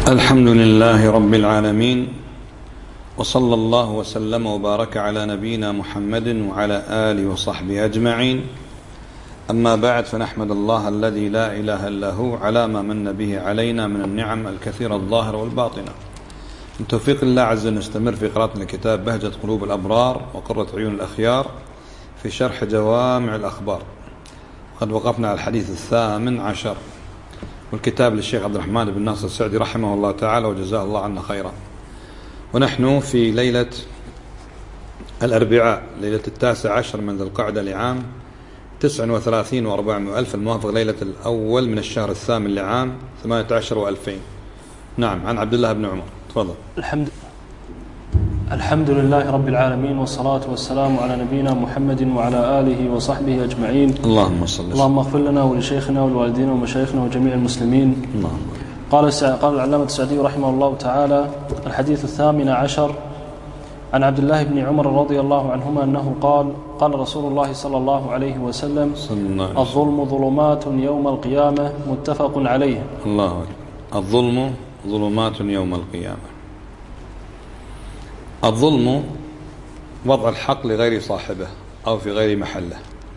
الحمد لله رب العالمين، وصلى الله وسلم وبارك على نبينا محمد وعلى آله وصحبه أجمعين. أما بعد، فنحمد الله الذي لا إله إلا هو على ما من به علينا من النعم الكثيرة الظاهرة والباطنة. من توفيق الله عز وجل نستمر في قراءة الكتاب بهجة قلوب الأبرار وقرة عيون الأخيار في شرح جوامع الأخبار. قد وقفنا على الحديث 18، والكتاب للشيخ عبد الرحمن بن ناصر السعدي رحمه الله تعالى وجزاه الله عنا خيرا. ونحن في ليلة الأربعاء، ليلة 19 من ذي القعدة لعام 39 و400 الموافق ليلة الأول من الشهر الثامن لعام 18 و2000. نعم، عن عبد الله بن عمر. تفضل. الحمد لله رب العالمين، والصلاة والسلام على نبينا محمد وعلى آله وصحبه أجمعين. اللهم صل وسلم. اللهم اغفر لنا ولشيخنا والوالدين ومشايخنا وجميع المسلمين. قال العلامة السعدي رحمه الله تعالى: الحديث 18 عن عبد الله بن عمر رضي الله عنهما أنه قال رسول الله صلى الله عليه وسلم: الظلم ظلمات يوم القيامة، متفق عليه. الله أكبر. الظلم ظلمات يوم القيامة. الظلم وضع الحق لغير صاحبه أو في غير محله،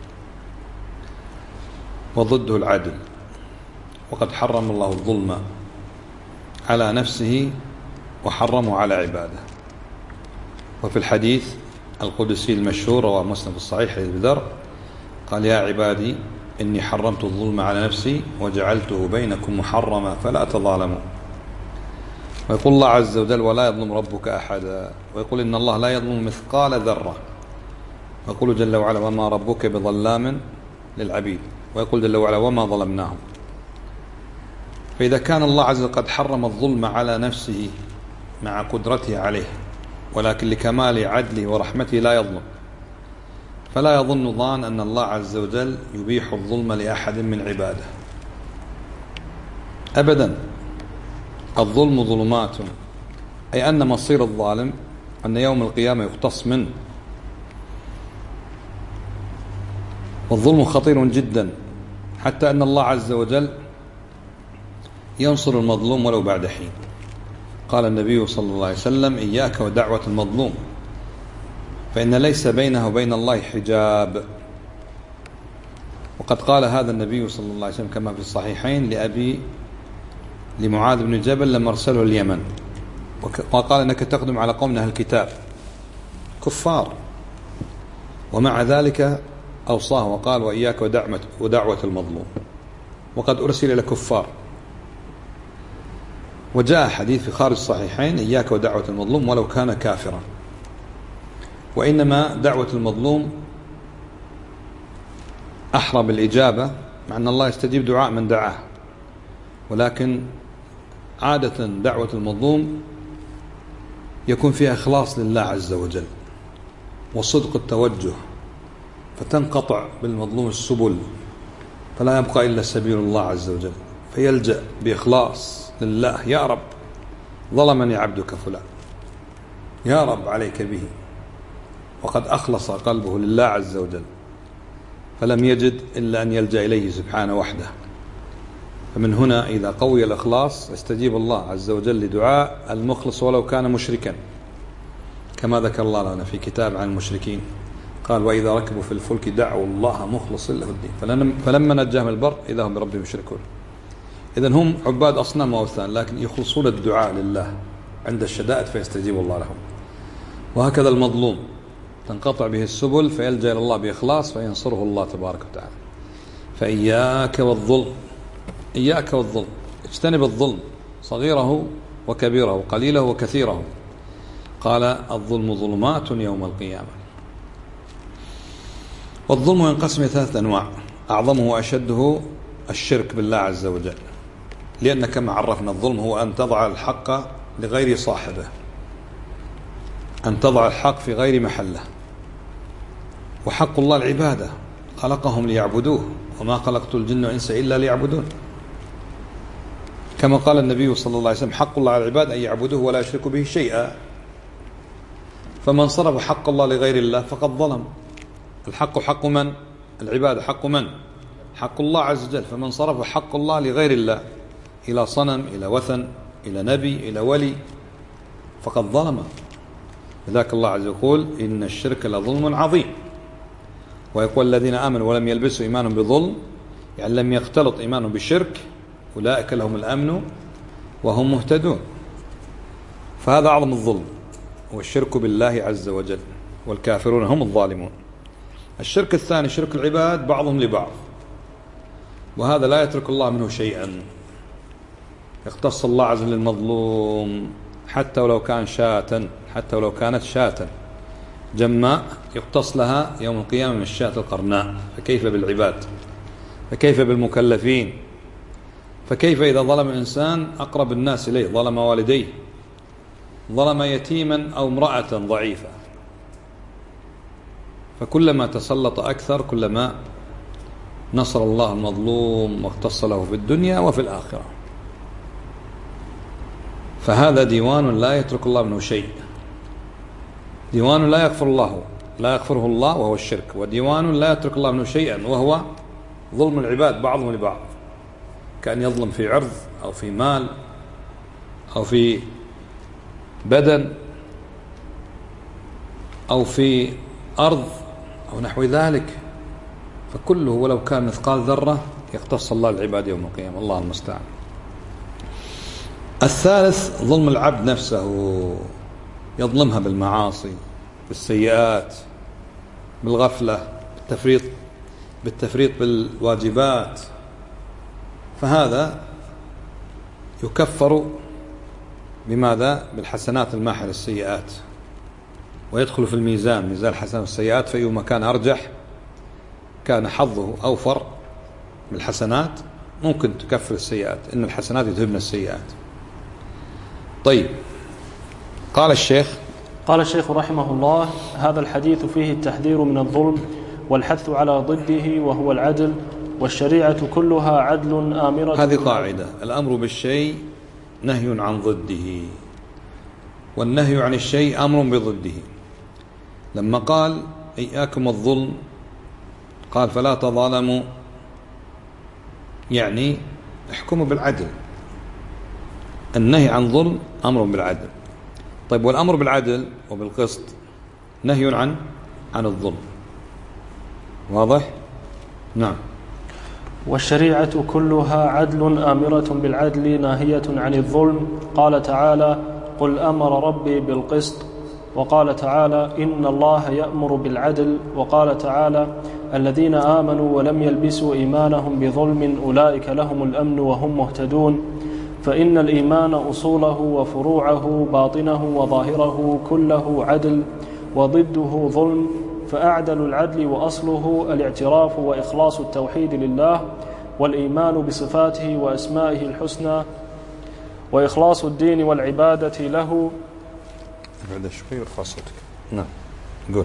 وضده العدل. وقد حرم الله الظلم على نفسه وحرمه على عباده. وفي الحديث القدسي المشهور رواه مسلم في الصحيح حديث ذر قال: يا عبادي إني حرمت الظلم على نفسي وجعلته بينكم محرما فلا تظالموا. ويقول الله عز وجل: ولا يظلم ربك أحدا. ويقول: إن الله لا يظلم مثقال ذرة. ويقول جل وعلا: وما ربك بظلام للعبيد. ويقول جل وعلا: وما ظلمناهم. فإذا كان الله عز وجل قد حرم الظلم على نفسه مع قدرته عليه، ولكن لكمال عدله ورحمته لا يظلم، فلا يظن ظان أن الله عز وجل يبيح الظلم لأحد من عباده أبدا. الظلم ظلمات، أي أن مصير الظالم أن يوم القيامة يقتص منه. والظلم خطير جدا، حتى أن الله عز وجل ينصر المظلوم ولو بعد حين. قال النبي صلى الله عليه وسلم: إياك ودعوة المظلوم، فإن ليس بينه وبين الله حجاب. وقد قال هذا النبي صلى الله عليه وسلم كما في الصحيحين لمعاذ بن جبل لما أرسله اليمن، وقال: إنك تقدم على قوم أهل الكتاب كفار، ومع ذلك أوصاه وقال: وإياك ودعوة المظلوم، وقد أرسل إلى كفار. وجاء حديث في خارج الصحيحين: إياك ودعوة المظلوم ولو كان كافرا. وإنما دعوة المظلوم أحرى بالإجابة، مع أن الله يستجيب دعاء من دعاه، ولكن عادة دعوة المظلوم يكون فيها إخلاص لله عز وجل وصدق التوجه، فتنقطع بالمظلوم السبل، فلا يبقى إلا سبيل الله عز وجل، فيلجأ بإخلاص لله: يا رب ظلمني عبدك فلان، يا رب عليك به. وقد أخلص قلبه لله عز وجل، فلم يجد إلا أن يلجأ إليه سبحانه وحده. فمن هنا إذا قوي الإخلاص استجيب الله عز وجل لدعاء المخلص ولو كان مشركا، كما ذكر الله لنا في كتاب عن المشركين. قال: وإذا ركبوا في الفلك دعوا الله مخلصين له الدين فلما نجاهم البر إذا هم بربهم يشركون. إذن هم عباد أصنام وأوثان، لكن يخلصون الدعاء لله عند الشدائد فيستجيب الله لهم. وهكذا المظلوم تنقطع به السبل فيلجأ إلى الله بإخلاص فينصره الله تبارك وتعالى. فإياك والظلم، إياك والظلم، اجتنب الظلم صغيره وكبيره، قليله وكثيره. قال: الظلم ظلمات يوم القيامة. والظلم ينقسم 3 أنواع، أعظمه وأشده الشرك بالله عز وجل، لأن كما عرفنا الظلم هو أن تضع الحق لغير صاحبه، أن تضع الحق في غير محله. وحق الله العبادة، خلقهم ليعبدوه، وما خلقت الجن والإنس إلا ليعبدون. كما قال النبي صلى الله عليه وسلم: حق الله على العباد أن يعبدوه ولا يشركوا به شيئا. فمن صرف حق الله لغير الله فقد ظلم. الحق حق من؟ العبادة حق من؟ حق الله عز وجل. فمن صرف حق الله لغير الله إلى صنم، إلى وثن، إلى نبي إلى ولي فقد ظلم. لذلك الله عز وجل يقول إن الشرك لظلم عظيم، ويقول الذين آمنوا ولم يلبسوا إيمانهم بظلم، يعني لم يختلط إيمانهم بالشرك، أولئك لهم الأمن وهم مهتدون. فهذا أعظم الظلم، والشرك بالله عز وجل، والكافرون هم الظالمون. الشرك الثاني شرك العباد بعضهم لبعض، وهذا لا يترك الله منه شيئا. يختص الله عز وجل المظلوم حتى ولو كان شاة، حتى ولو كانت شاة جماء يقتص لها يوم القيامة من الشاة القرناء، فكيف بالعباد؟ فكيف بالمكلفين؟ فكيف إذا ظلم الإنسان أقرب الناس إليه، ظلم والديه، ظلم يتيما أو امرأة ضعيفة، فكلما تسلط أكثر كلما نصر الله المظلوم واختص له في الدنيا وفي الآخرة. فهذا ديوان لا يترك الله منه شيء، ديوان لا يغفره الله وهو الشرك، وديوان لا يترك الله منه شيئا وهو ظلم العباد بعضهم لبعض، كأن يظلم في عرض أو في مال أو في بدن أو في أرض أو نحو ذلك، فكله ولو كان مثقال ذرة يختص الله العباد يوم القيامة، الله المستعان. الثالث ظلم العبد نفسه، يظلمها بالمعاصي، بالسيئات، بالغفلة، بالتفريط بالواجبات، فهذا يكفر بماذا؟ بالحسنات الماحلة السيئات، ويدخل في الميزان، ميزان الحسنات والسيئات، فأيما كان أرجح كان حظه أوفر بالحسنات ممكن تكفر السيئات، إن الحسنات يذهبن السيئات. طيب، قال الشيخ رحمه الله: هذا الحديث فيه التحذير من الظلم والحث على ضده وهو العدل، والشريعة كلها عدل آمرة. هذه قاعدة: الأمر بالشيء نهي عن ضده، والنهي عن الشيء أمر بضده. لما قال إياكم الظلم قال فلا تظالموا، يعني احكموا بالعدل. النهي عن ظلم أمر بالعدل. طيب، والأمر بالعدل وبالقسط نهي عن الظلم، واضح؟ نعم. والشريعة كلها عدل آمرة بالعدل ناهية عن الظلم. قال تعالى: قل أمر ربي بالقسط. وقال تعالى: إن الله يأمر بالعدل. وقال تعالى: الذين آمنوا ولم يلبسوا إيمانهم بظلم أولئك لهم الأمن وهم مهتدون. فإن الإيمان أصوله وفروعه باطنه وظاهره كله عدل، وضده ظلم، فأعدل العدل وأصله الاعتراف وإخلاص التوحيد لله، والإيمان بصفاته وأسمائه الحسنى، وإخلاص الدين والعبادة له. نعم، قول.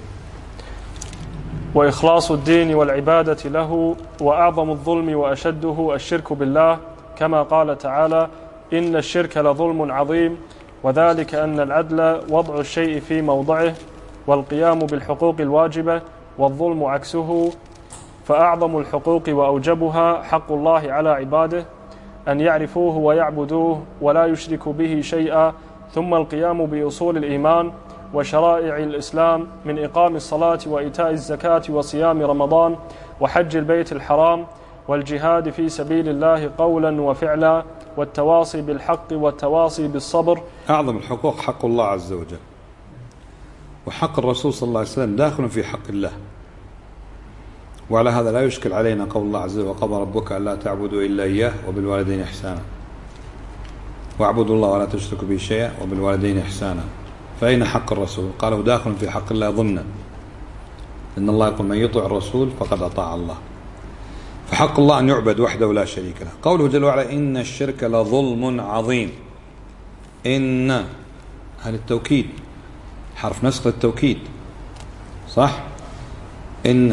وإخلاص الدين والعبادة له. وأعظم الظلم وأشده الشرك بالله، كما قال تعالى: إن الشرك لظلم عظيم. وذلك أن العدل وضع الشيء في موضعه والقيام بالحقوق الواجبة، والظلم عكسه. فأعظم الحقوق وأوجبها حق الله على عباده، أن يعرفوه ويعبدوه ولا يشركوا به شيئا، ثم القيام بأصول الإيمان وشرائع الإسلام من إقام الصلاة وإيتاء الزكاة وصيام رمضان وحج البيت الحرام والجهاد في سبيل الله قولا وفعلا، والتواصي بالحق والتواصي بالصبر. أعظم الحقوق حق الله عز وجل، وحق الرسول صلى الله عليه وسلم داخل في حق الله. وعلى هذا لا يشكل علينا قول الله عز وجل: وقضى ربك ألا تعبدوا إلا إياه وبالوالدين إحسانا، واعبدوا الله ولا تشركوا به شيئا وبالوالدين إحسانا. فأين حق الرسول؟ قالوا داخل في حق الله ضمنا، إن الله يقول: من يطع الرسول فقد أطاع الله. فحق الله أن يعبد وحده لا شريك له. قوله جل وعلا: إن الشرك لظلم عظيم. إن هل التوكيد حرف نسخ التوكيد، صح؟ إن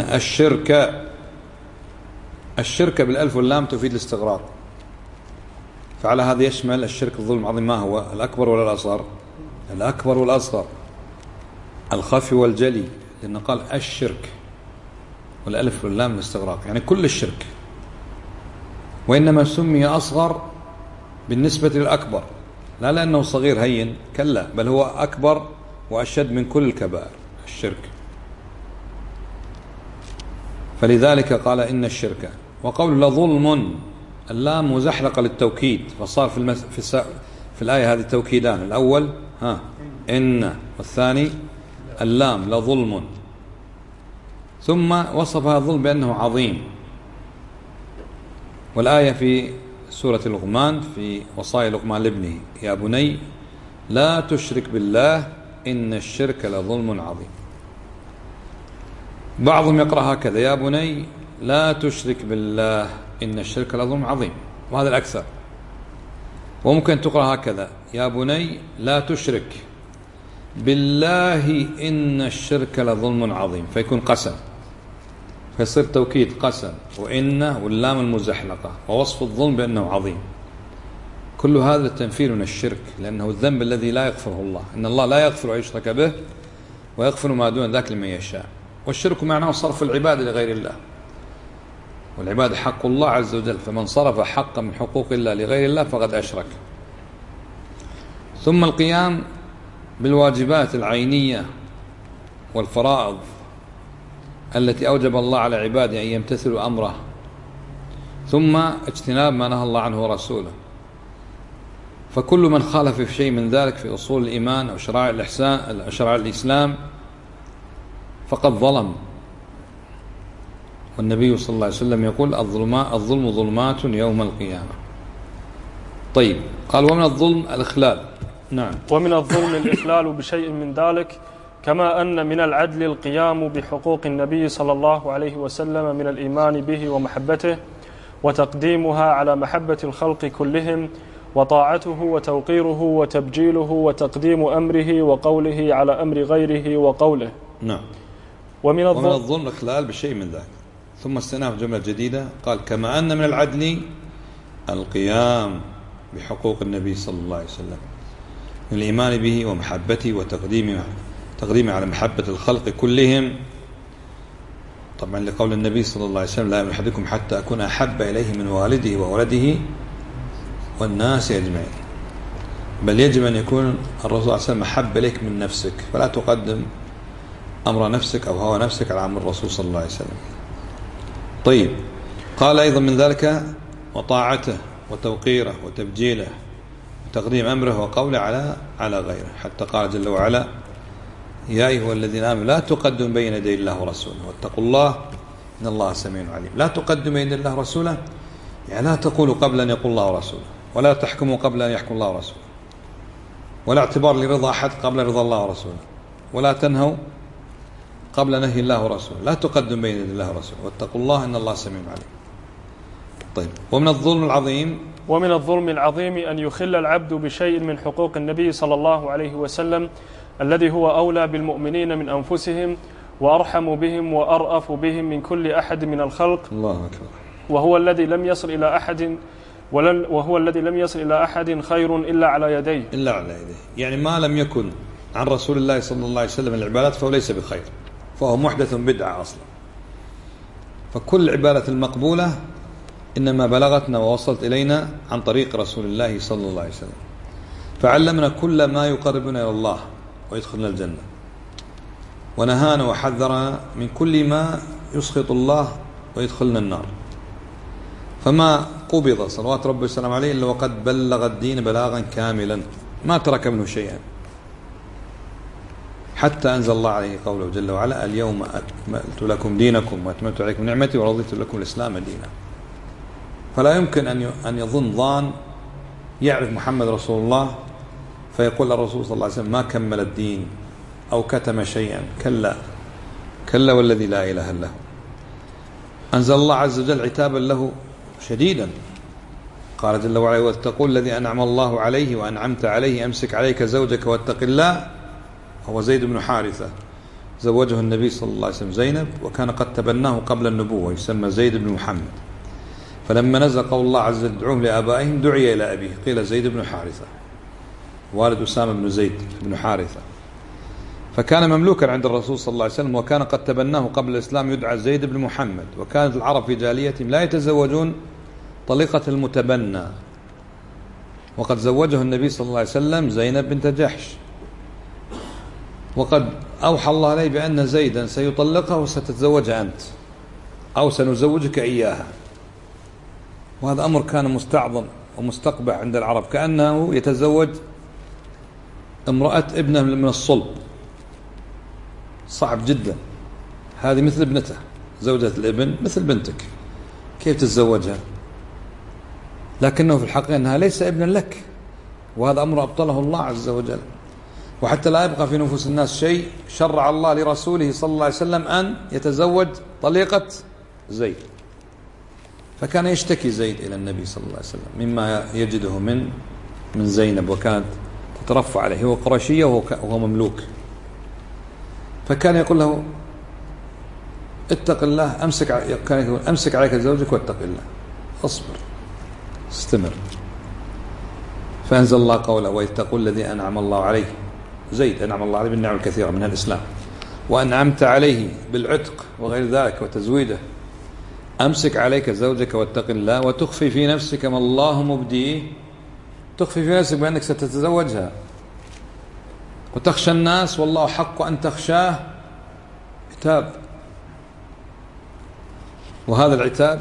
الشرك بالألف واللام تفيد الاستغراق، فعلى هذا يشمل الشرك الظلم العظيم. ما هو الأكبر ولا الأصغر؟ الأكبر والأصغر، الخفي والجلي، لأنه قال الشرك والألف واللام الاستغراق، يعني كل الشرك. وإنما سمي أصغر بالنسبة للأكبر، لا لأنه صغير هين، كلا، بل هو أكبر وأشد من كل الكبائر الشرك. فلذلك قال إن الشرك. وقول لظلم، اللام مزحلقة للتوكيد، فصار في الآية هذه توكيدان، الأول إن، والثاني اللام لظلم، ثم وصفها الظلم بأنه عظيم. والآية في سورة لقمان في وصايا لقمان لابنه: يا بني لا تشرك بالله إن الشرك لظلم عظيم. بعضهم يقرأ هكذا: يا بني لا تشرك بالله إن الشرك لظلم عظيم، وهذا الأكثر. وممكن تقرأ هكذا: يا بني لا تشرك بالله إن الشرك لظلم عظيم، فيكون قسم، فيصير توكيد قسم وإن واللام المزحلقة، ووصف الظلم بأنه عظيم. كل هذا التنفير من الشرك، لأنه الذنب الذي لا يغفره الله. إن الله لا يغفر أن يشرك به ويغفر ما دون ذلك لمن يشاء. والشرك معناه صرف العبادة لغير الله، والعبادة حق الله عز وجل، فمن صرف حقا من حقوق الله لغير الله فقد أشرك. ثم القيام بالواجبات العينية والفرائض التي أوجب الله على عباده أن يمتثلوا أمره، ثم اجتناب ما نهى الله عنه ورسوله. فكل من خالف في شيء من ذلك في أصول الإيمان أو شرائع الإحسان، شرائع الإسلام، فقد ظلم. والنبي صلى الله عليه وسلم يقول: الظلم ظلمات يوم القيامة. طيب، قال: ومن الظلم الإخلال. نعم. ومن الظلم الإخلال بشيء من ذلك، كما أن من العدل القيام بحقوق النبي صلى الله عليه وسلم من الإيمان به ومحبته، وتقديمها على محبة الخلق كلهم، وطاعته وتوقيره وتبجيله، وتقديم أمره وقوله على أمر غيره وقوله. نعم. ومن الظلم الإخلال بشيء من ذلك. ثم استناف جملة جديدة، قال: كما أن من العدل القيام بحقوق النبي صلى الله عليه وسلم من الإيمان به ومحبته وتقديمه على محبة الخلق كلهم. طبعا لقول النبي صلى الله عليه وسلم: لا يؤمن أحدكم حتى أكون أحب إليه من والده وولده والناس أجمعين. بل يجب أن يكون الرسول صلى الله عليه وسلم أحب إليك من نفسك، فلا تقدم أمر نفسك أو هوى نفسك على أمر الرسول صلى الله عليه وسلم. طيب، قال أيضا من ذلك: وطاعته وتوقيره وتبجيله وتقديم أمره وقوله على غيره، حتى قال جل وعلا: يا أيها الذين آمنوا لا تقدموا بين يدي الله ورسوله واتقوا الله إن الله سميع عليم. لا تقدموا بين يدي الله ورسوله، يعني لا تقولوا قبل أن يقول الله ورسوله، ولا تحكموا قبل أن يحكم الله ورسوله، ولا اعتبار لرضا أحد قبل رضا الله ورسوله، ولا تنهوا قبل نهي الله ورسوله. لا تقدم بين يدي الله ورسوله واتقوا الله إن الله سميع عليم. طيب، ومن الظلم العظيم أن يخل العبد بشيء من حقوق النبي صلى الله عليه وسلم الذي هو أولى بالمؤمنين من أنفسهم، وأرحم بهم وأرأف بهم من كل أحد من الخلق. الله أكبر. وهو الذي لم يصل إلى أحد خير إلا على يديه. يعني ما لم يكن عن رسول الله صلى الله عليه وسلم العبادات فهو ليس بخير، فهو محدث بدعة أصلا. فكل العبادة المقبولة إنما بلغتنا ووصلت إلينا عن طريق رسول الله صلى الله عليه وسلم، فعلمنا كل ما يقربنا إلى الله ويدخلنا الجنة، ونهانا وحذرنا من كل ما يسخط الله ويدخلنا النار. فما قبض صلوات ربي والسلام عليه إلا وقد بلغ الدين بلاغا كاملا، ما ترك منه شيئا، حتى أنزل الله عليه قوله جل وعلا: اليوم أكملت لكم دينكم وأتممت عليكم نعمتي ورضيت لكم الإسلام دينا. فلا يمكن أن يظن ظان يعرف محمد رسول الله فيقول الرسول صلى الله عليه وسلم ما كمل الدين أو كتم شيئا. كلا والذي لا إله إلا هو. أنزل الله عز وجل عتابا له شديدا، قال جل وعلا: واتقوا الذي أنعم الله عليه وأنعمت عليه أمسك عليك زوجك واتق الله. هو زيد بن حارثة، زوجه النبي صلى الله عليه وسلم زينب، وكان قد تبناه قبل النبوة، يسمى زيد بن محمد. فلما نزل قول الله عز وجل: ادعوهم لآبائهم، دعي إلى أبيه، قيل زيد بن حارثة والد أسامة بن زيد بن حارثة. فكان مملوكا عند الرسول صلى الله عليه وسلم، وكان قد تبناه قبل الإسلام يدعى زيد بن محمد. وكانت العرب في جاهليتهم لا يتزوجون طليقة المتبنى، وقد زوجه النبي صلى الله عليه وسلم زينب بنت جحش، وقد أوحى الله عليه بأن زيدا سيطلقها وستتزوجها أنت، أو سنزوجك إياها. وهذا أمر كان مستعظم ومستقبح عند العرب، كأنه يتزوج امرأة ابنه من الصلب، صعب جدا. هذه مثل ابنته، زوجة الابن مثل بنتك، كيف تتزوجها؟ لكنه في الحقيقة أنها ليس ابنا لك، وهذا أمر أبطله الله عز وجل. وحتى لا يبقى في نفوس الناس شيء، شرع الله لرسوله صلى الله عليه وسلم أن يتزوج طليقة زيد، فكان يشتكي زيد إلى النبي صلى الله عليه وسلم مما يجده من زينب، وكانت تترفع عليه، هو قرشية وهو مملوك، فكان يقول له اتق الله، كان يقول أمسك عليك زوجك واتق الله، اصبر استمر. فأنزل الله قوله وإذ تقول الذي أنعم الله عليه، زيد أنعم الله عليه بالنعم الكثيرة منها الإسلام، وأنعمت عليه بالعتق وغير ذلك وتزويده، أمسك عليك زوجك واتق الله وتخفي في نفسك ما الله مبديه، تخفي في نفسك بأنك ستتزوجها، وتخشى الناس والله حق أن تخشاه، عتاب. وهذا العتاب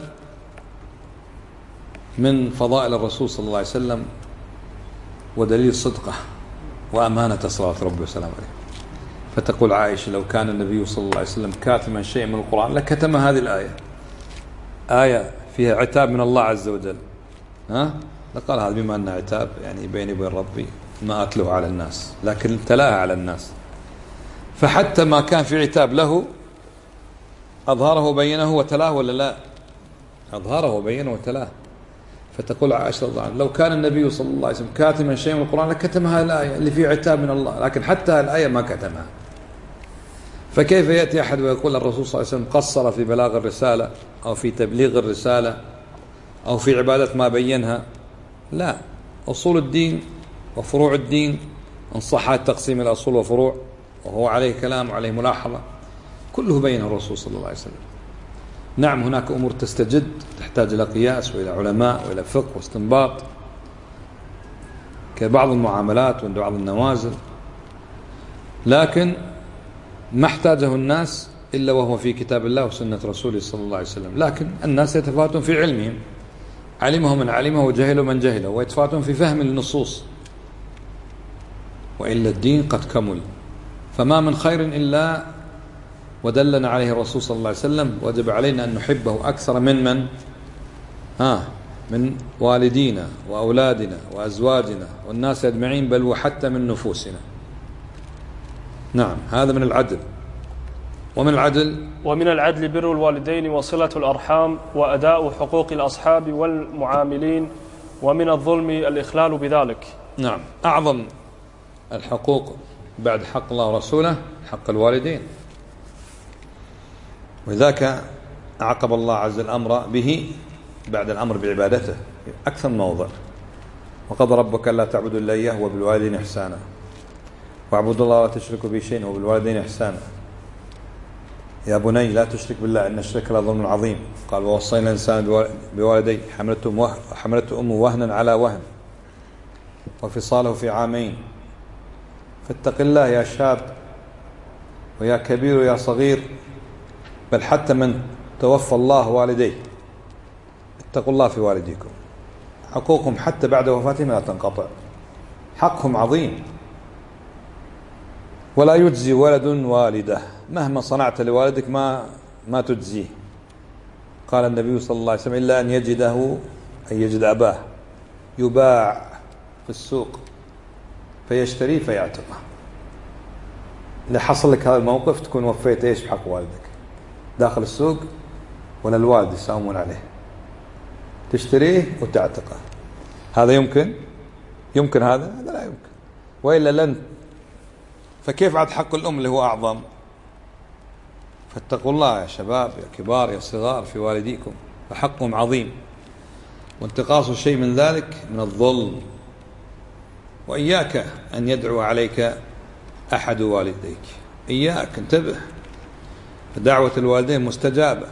من فضائل الرسول صلى الله عليه وسلم ودليل صدقه وأمانة صلوات ربي وسلامه عليه. فتقول عائشة لو كان النبي صلى الله عليه وسلم كاتما شيء من القرآن لكتم هذه الآية، آية فيها عتاب من الله عز وجل، لقال هذا بما أنه عتاب يعني بيني وبين ربي ما أتلوه على الناس، لكن تلاها على الناس. فحتى ما كان في عتاب له أظهره وبينه وتلاه، ولا لا؟ أظهره وبينه وتلاه. فتقول عائشة رضي الله عنها لو كان النبي صلى الله عليه وسلم كاتما شيء من القرآن لكتم هذه الآية اللي فيها عتاب من الله، لكن حتى هذه الآية ما كتمها. فكيف يأتي أحد ويقول الرسول صلى الله عليه وسلم قصر في بلاغ الرسالة أو في تبليغ الرسالة أو في عبادة ما بينها؟ لا، أصول الدين وفروع الدين إن صح تقسيم الأصول وفروع، وهو عليه كلام وعليه ملاحظة، كله بينه الرسول صلى الله عليه وسلم. نعم هناك أمور تستجد تحتاج إلى قياس وإلى علماء وإلى فقه واستنباط كبعض المعاملات وبعض النوازل، لكن ما احتاجه الناس إلا وهو في كتاب الله وسنة رسوله صلى الله عليه وسلم. لكن الناس يتفاوتون في علمهم، علمه من علمه وجهله من جهله، ويتفاوتون في فهم النصوص، وإلا الدين قد كمل. فما من خير إلا ودلنا عليه الرسول صلى الله عليه وسلم، وجب علينا أن نحبه أكثر من والدينا وأولادنا وأزواجنا والناس أجمعين، بل وحتى من نفوسنا. نعم هذا من العدل. ومن العدل بر الوالدين وصلة الأرحام وأداء حقوق الأصحاب والمعاملين، ومن الظلم الإخلال بذلك. نعم أعظم الحقوق بعد حق الله ورسوله حق الوالدين، وذاك عقب الله عز الأمر به بعد الأمر بعبادته أكثر من موضع. وقضى ربك ألا تعبدوا إلا إياه وبالوالدين إحسانا واعبدوا الله ولا تشركوا به شيئا وبالوالدين إحسانا يا بني لا تشرك بالله إن الشرك لظلم عظيم. قال ووصينا الإنسان بوالديه حملته أمه وهنا على وهن وفصاله في عامين. فاتق الله يا شاب ويا كبير ويا صغير، بل حتى من توفى الله والديه اتقوا الله في والديكم، حقوقهم حتى بعد وفاتهم لا تنقطع، حقهم عظيم. ولا يجزي ولد والده، مهما صنعت لوالدك ما تجزيه. قال النبي صلى الله عليه وسلم إلا أن يجد أباه يباع في السوق فيشتريه فيعتقه. لحصل لك هذا الموقف تكون وفيت إيش بحق والدك داخل السوق، ولا الوالد يساومون عليه، تشتريه وتعتقه. هذا يمكن هذا لا يمكن، وإلا لن. فكيف عاد حق الأم اللي هو أعظم؟ فاتقوا الله يا شباب يا كبار يا صغار في والديكم، فحقهم عظيم، وانتقاص شيء من ذلك من الظلم. وإياك أن يدعو عليك أحد والديك، إياك انتبه، دعوة الوالدين مستجابة.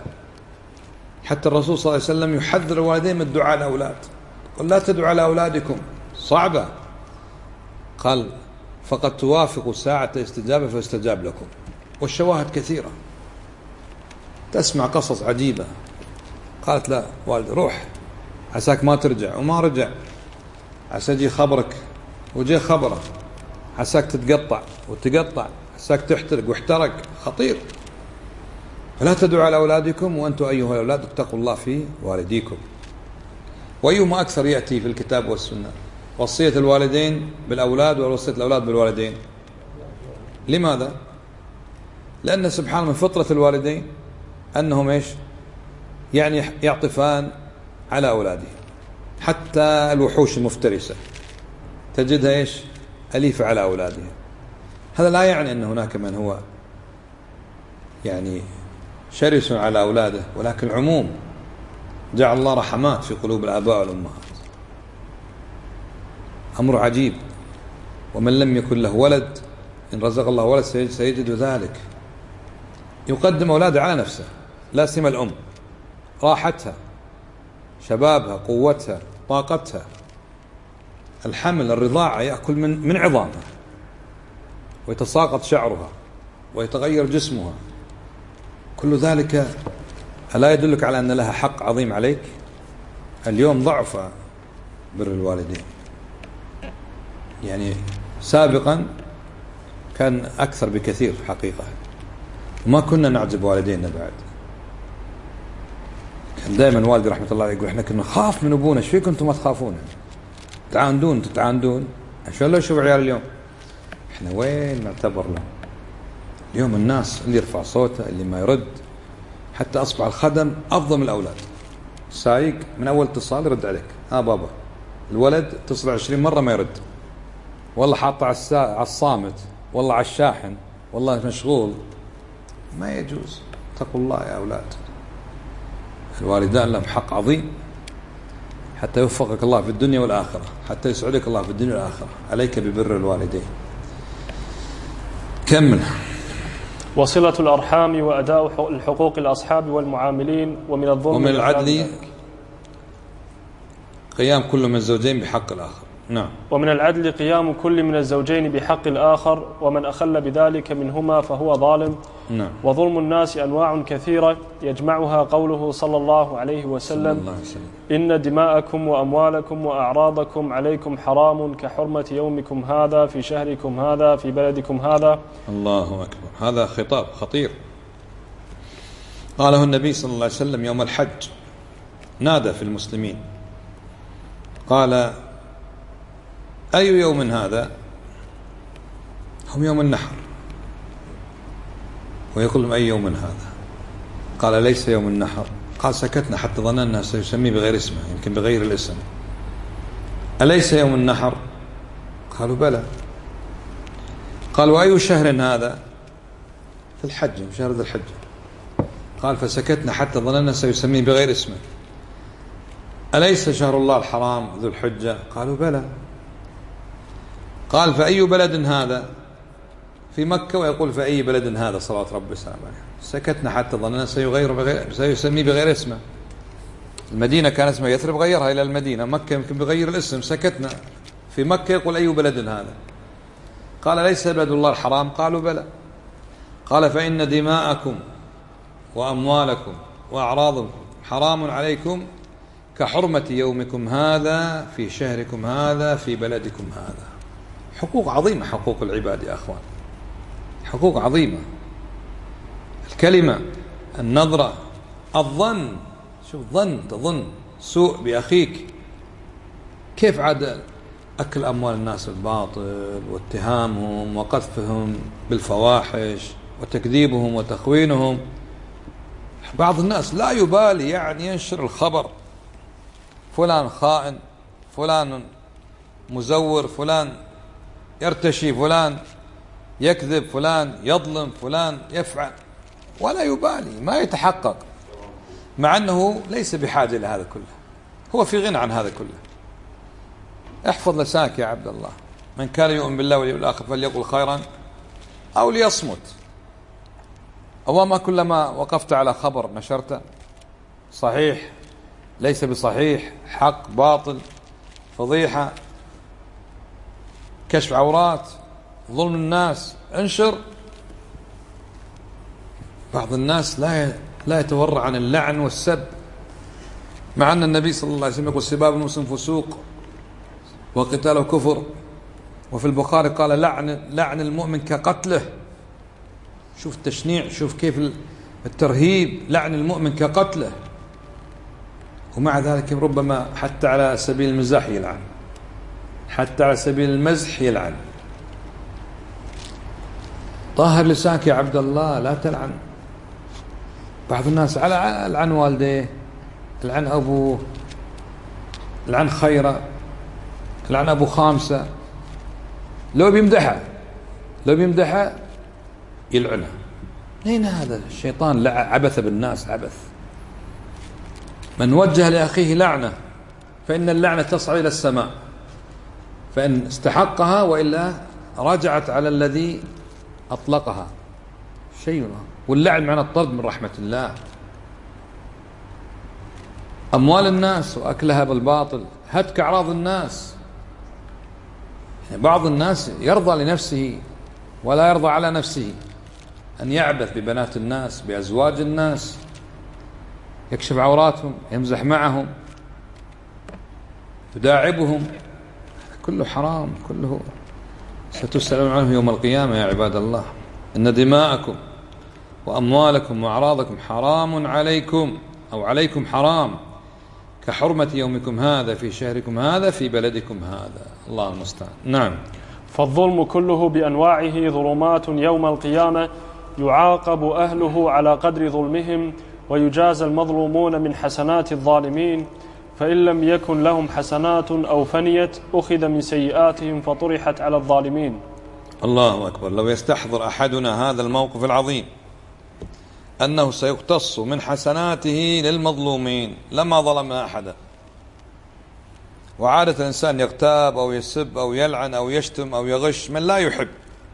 حتى الرسول صلى الله عليه وسلم يحذر الوالدين من الدعاء على الأولاد، قل لا تدعوا على أولادكم صعبة. قال فقد توافق ساعة استجابة فاستجاب لكم. والشواهد كثيرة، تسمع قصص عجيبة. قالت لا والد روح عساك ما ترجع، وما رجع، عسى يجي خبرك وجي خبره، عساك تتقطع وتقطع، عساك تحترق واحترق، خطير. فلا تدعوا على أولادكم وأنتم أيها الأولاد اتقوا الله في والديكم. وأيهما أكثر يأتي في الكتاب والسنة؟ وصية الوالدين بالأولاد ووصية الأولاد بالوالدين. لماذا؟ لأن سبحانه من فطرة الوالدين أنهم إيش؟ يعني يعطفان على أولادهم. حتى الوحوش المفترسة تجدها إيش؟ أليفة على أولادها. هذا لا يعني أن هناك من هو يعني شرس على أولاده، ولكن العموم جعل الله رحمات في قلوب الآباء والأمهات. أمر عجيب. ومن لم يكن له ولد إن رزق الله ولد سيجد ذلك. يقدم أولاده على نفسه، لا سيما الأم، راحتها، شبابها، قوتها، طاقتها، الحمل، الرضاعة، يأكل من عظامها، ويتساقط شعرها، ويتغير جسمها. كل ذلك ألا يدلك على أن لها حق عظيم عليك؟ اليوم ضعف بر الوالدين، يعني سابقا كان أكثر بكثير حقيقة، وما كنا نعجب والدينا بعد. كان دائما والدي رحمة الله يقول احنا كنا نخاف من أبونا، ايش فيكم انتم ما تخافون؟ تتعاندون عشان لو يشوف عيال اليوم احنا وين نعتبر له. اليوم الناس اللي يرفع صوته، اللي ما يرد، حتى أصبح الخدم أفضل من الأولاد. السايق من أول اتصال يرد عليك، بابا. الولد اتصل 20 مرة ما يرد، والله حاطه على الصامت، والله على الشاحن، والله مشغول. ما يجوز. اتقوا الله يا أولاد. الوالدان لهم حق عظيم، حتى يوفقك الله في الدنيا والآخرة، حتى يسعدك الله في الدنيا والآخرة. عليك ببر الوالدين. كمل. وصلة الأرحام وأداء الحقوق الأصحاب والمعاملين، ومن الظلم ومن العدل قيام كل من الزوجين بحق الآخر. نعم. ومن العدل قيام كل من الزوجين بحق الآخر، ومن أخل بذلك منهما فهو ظالم. نعم. وظلم الناس أنواع كثيرة يجمعها قوله صلى الله عليه وسلم: إن دماءكم وأموالكم وأعراضكم عليكم حرام كحرمة يومكم هذا في شهركم هذا في بلدكم هذا. الله أكبر. هذا خطاب خطير قاله النبي صلى الله عليه وسلم يوم الحج، نادى في المسلمين قال: أي يوم هذا؟ هم يوم النحر. ويقول لهم: أي يوم هذا؟ قال: ليس يوم النحر. قال: سكتنا حتى ظننا سيسميه بغير اسمه، يمكن بغير الاسم. أليس يوم النحر؟ قالوا: بلى. قال: وأي شهر هذا؟ في الحج، في شهر ذي الحجة. قال: فسكتنا حتى ظننا سيسميه بغير اسمه. أليس شهر الله الحرام ذو الحجة؟ قالوا: بلى. قال: فأي بلد هذا؟ في مكة. ويقول: فأي بلد هذا صلوات ربي وسلامه عليه. سكتنا حتى ظننا سيسميه بغير اسمه. المدينة كان اسمها يثرب، غيرها إلى المدينة. مكة يمكن بغير الاسم. سكتنا. في مكة يقول: أي بلد هذا؟ قال: ليس بلد الله الحرام؟ قالوا: بلى. قال: فإن دماءكم وأموالكم وأعراضكم حرام عليكم كحرمة يومكم هذا في شهركم هذا في بلدكم هذا. حقوق عظيمة، حقوق العباد يا أخوان، حقوق عظيمة. الكلمة، النظرة، الظن. شوف، تظن سوء بأخيك. كيف عاد أكل أموال الناس بالباطل، واتهامهم وقذفهم بالفواحش وتكذيبهم وتخوينهم. بعض الناس لا يبالي، يعني ينشر الخبر: فلان خائن، فلان مزور، فلان يرتشي، فلان يكذب، فلان يظلم، فلان يفعل، ولا يبالي، ما يتحقق، مع أنه ليس بحاجة لهذا كله، هو في غنى عن هذا كله. احفظ لسانك يا عبد الله. من كان يؤمن بالله واليوم الآخر فليقل خيرا أو ليصمت. أوما كلما وقفت على خبر نشرته، صحيح ليس بصحيح، حق باطل، فضيحة، كشف عورات، ظلم الناس، انشر. بعض الناس لا يتورع عن اللعن والسب، مع أن النبي صلى الله عليه وسلم يقول سباب المسلم فسوق وقتاله كفر. وفي البخاري قال لعن المؤمن كقتله. شوف التشنيع، شوف كيف الترهيب، لعن المؤمن كقتله. ومع ذلك ربما حتى على سبيل المزاح يلعن، حتى على سبيل المزح يلعن. طهر لسانك يا عبد الله، لا تلعن. بعض الناس لعن والديه، لعن أبوه، لعن خيره، لعن أبو خامسة. لو بيمدحه يلعنه. أين هذا؟ الشيطان عبث بالناس عبث. من وجه لأخيه لعنة فإن اللعنة تصعد إلى السماء، فإن استحقها، وإلا رجعت على الذي أطلقها. شيء. واللعن معنى الطرد من رحمة الله. أموال الناس وأكلها بالباطل، هتك أعراض الناس. يعني بعض الناس يرضى لنفسه ولا يرضى على نفسه أن يعبث ببنات الناس، بأزواج الناس، يكشف عوراتهم، يمزح معهم، يداعبهم. كله حرام، كله ستسألون عنه يوم القيامة يا عباد الله. إن دماءكم وأموالكم وأعراضكم حرام عليكم، أو عليكم حرام، كحرمة يومكم هذا في شهركم هذا في بلدكم هذا. الله المستعان. نعم. فالظلم كله بأنواعه ظلمات يوم القيامة، يعاقب أهله على قدر ظلمهم، ويجازى المظلومون من حسنات الظالمين. فإن لم يكن لهم حسنات أو فنيت أخذ من سيئاتهم فطرحت على الظالمين. الله أكبر. لو يستحضر أحدنا هذا الموقف العظيم أنه سيقتص من حسناته للمظلومين لما ظلم أحدا. وعادة الإنسان يغتاب أو يسب أو يلعن أو يشتم أو يغش من لا يحب،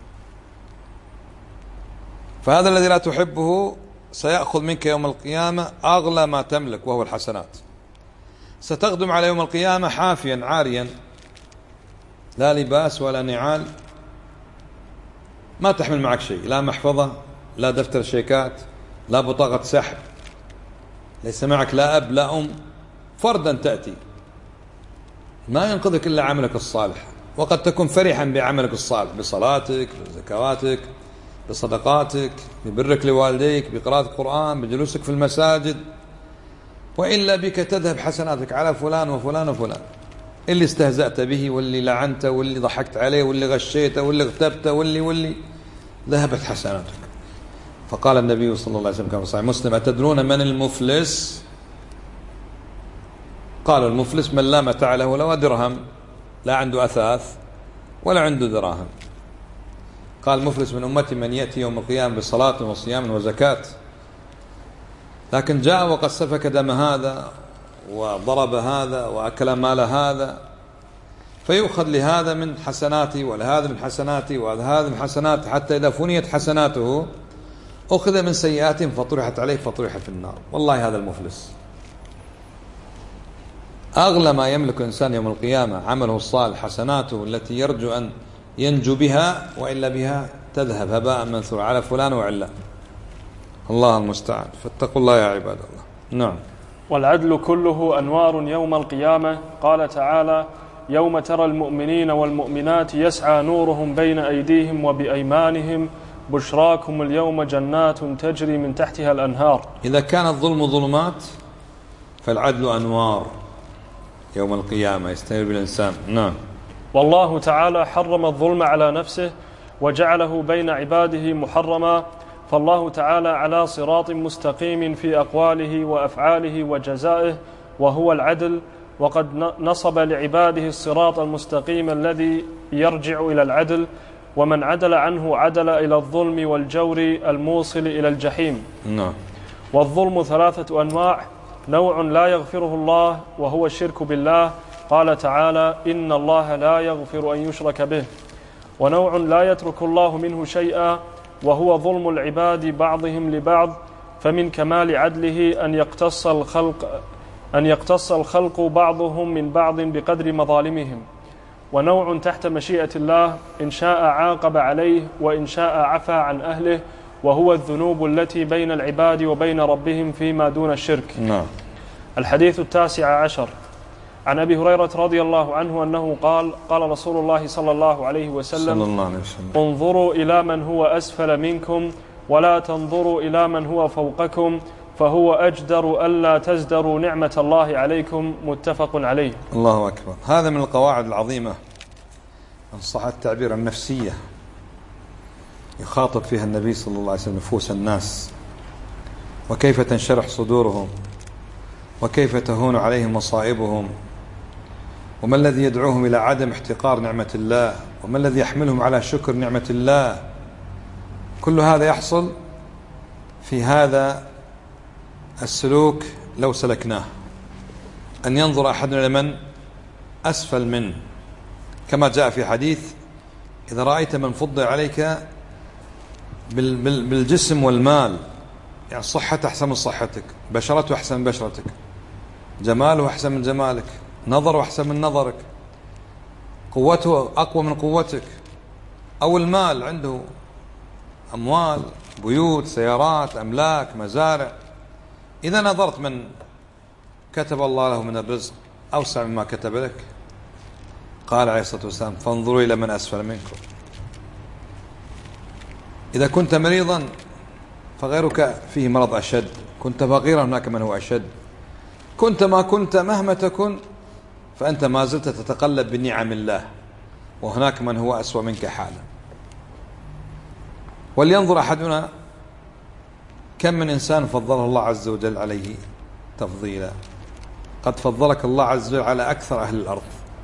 فهذا الذي لا تحبه سيأخذ منك يوم القيامة أغلى ما تملك وهو الحسنات. ستقدم على يوم القيامة حافيا عاريا، لا لباس ولا نعال، ما تحمل معك شيء، لا محفظة، لا دفتر شيكات، لا بطاقة سحب، ليس معك لا أب لا أم، فردا تأتي، ما ينقذك إلا عملك الصالح. وقد تكون فرحا بعملك الصالح، بصلاتك، بزكواتك، بصدقاتك، ببرك لوالديك، بقراءة القرآن، بجلوسك في المساجد، وإلا بك تذهب حسناتك على فلان وفلان وفلان، اللي استهزأت به، واللي لعنته، واللي ضحكت عليه، واللي غشيته، واللي اغتبته، واللي ذهبت حسناتك. فقال النبي صلى الله عليه وسلم كما في صحيح مسلم: أتدرون من المفلس؟ قالوا: المفلس من لا متاع له ولا درهم، لا عنده أثاث ولا عنده دراهم. قال: المفلس من أمتي من يأتي يوم القيامة بصلاة وصيام وزكاة، لكن جاء وقد سفك دم هذا وضرب هذا وأكل مال هذا، فيؤخذ لهذا من حسناتي ولهذا من حسناتي وهذا من حسناتي، حتى إذا فنيت حسناته أخذ من سيئاتهم فطرحت عليه فطرح في النار. والله هذا المفلس. أغلى ما يملك الإنسان يوم القيامة عمله الصالح، حسناته التي يرجو أن ينجو بها، وإلا بها تذهب هباء منثورا على فلان وعلا. الله المستعان. فاتقوا الله يا عباد الله. نعم. والعدل كله أنوار يوم القيامة. قال تعالى: يوم ترى المؤمنين والمؤمنات يسعى نورهم بين أيديهم وبأيمانهم بشراكم اليوم جنات تجري من تحتها الأنهار. إذا كان الظلم ظلمات فالعدل أنوار يوم القيامة يستنير بالإنسان. نعم. والله تعالى حرم الظلم على نفسه وجعله بين عباده محرما، فالله تعالى على صراط مستقيم في أقواله وأفعاله وجزائه، وهو العدل، وقد نصب لعباده الصراط المستقيم الذي يرجع إلى العدل، ومن عدل عنه عدل إلى الظلم والجور الموصل إلى الجحيم. نعم. والظلم 3 أنواع: نوع لا يغفره الله وهو الشرك بالله، قال تعالى: إن الله لا يغفر أن يشرك به. ونوع لا يترك الله منه شيئا، وهو ظلم العباد بعضهم لبعض، فمن كمال عدله أن يقتص الخلق بعضهم من بعض بقدر مظالمهم. ونوع تحت مشيئة الله إن شاء عاقب عليه وإن شاء عفى عن أهله، وهو الذنوب التي بين العباد وبين ربهم فيما دون الشرك. نعم. الحديث 19 عن أبي هريرة رضي الله عنه أنه قال: قال رسول الله صلى الله عليه وسلم: انظروا إلى من هو أسفل منكم ولا تنظروا إلى من هو فوقكم، فهو أجدر ألا تزدروا نعمة الله عليكم. متفق عليه. الله أكبر. هذا من القواعد العظيمة إن صح التعبير النفسية يخاطب فيها النبي صلى الله عليه وسلم نفوس الناس، وكيف تنشرح صدورهم، وكيف تهون عليهم مصائبهم، وما الذي يدعوهم إلى عدم احتقار نعمة الله، وما الذي يحملهم على شكر نعمة الله. كل هذا يحصل في هذا السلوك لو سلكناه، أن ينظر أحدنا لمن أسفل منه، كما جاء في حديث: إذا رأيت من فضل عليك بالجسم والمال، يعني صحته أحسن من صحتك، بشرته أحسن من بشرتك، جماله أحسن من جمالك، نظره أحسن من نظرك، قوته أقوى من قوتك، أو المال عنده أموال، بيوت، سيارات، أملاك، مزارع، إذا نظرت من كتب الله له من الرزق أوسع مما كتب لك، قال عليه الصلاة والسلام: فانظروا إلى من أسفل منكم. إذا كنت مريضا فغيرك فيه مرض أشد، كنت فقيرا هناك من هو أشد، كنت ما كنت مهما تكن فأنت ما زلت تتقلب بنعم الله، وهناك من هو أسوأ منك حالا. ولينظر أحدنا كم من إنسان فضله الله عز وجل عليه تفضيلا. قد فضلك الله عز وجل على أكثر أهل الأرض.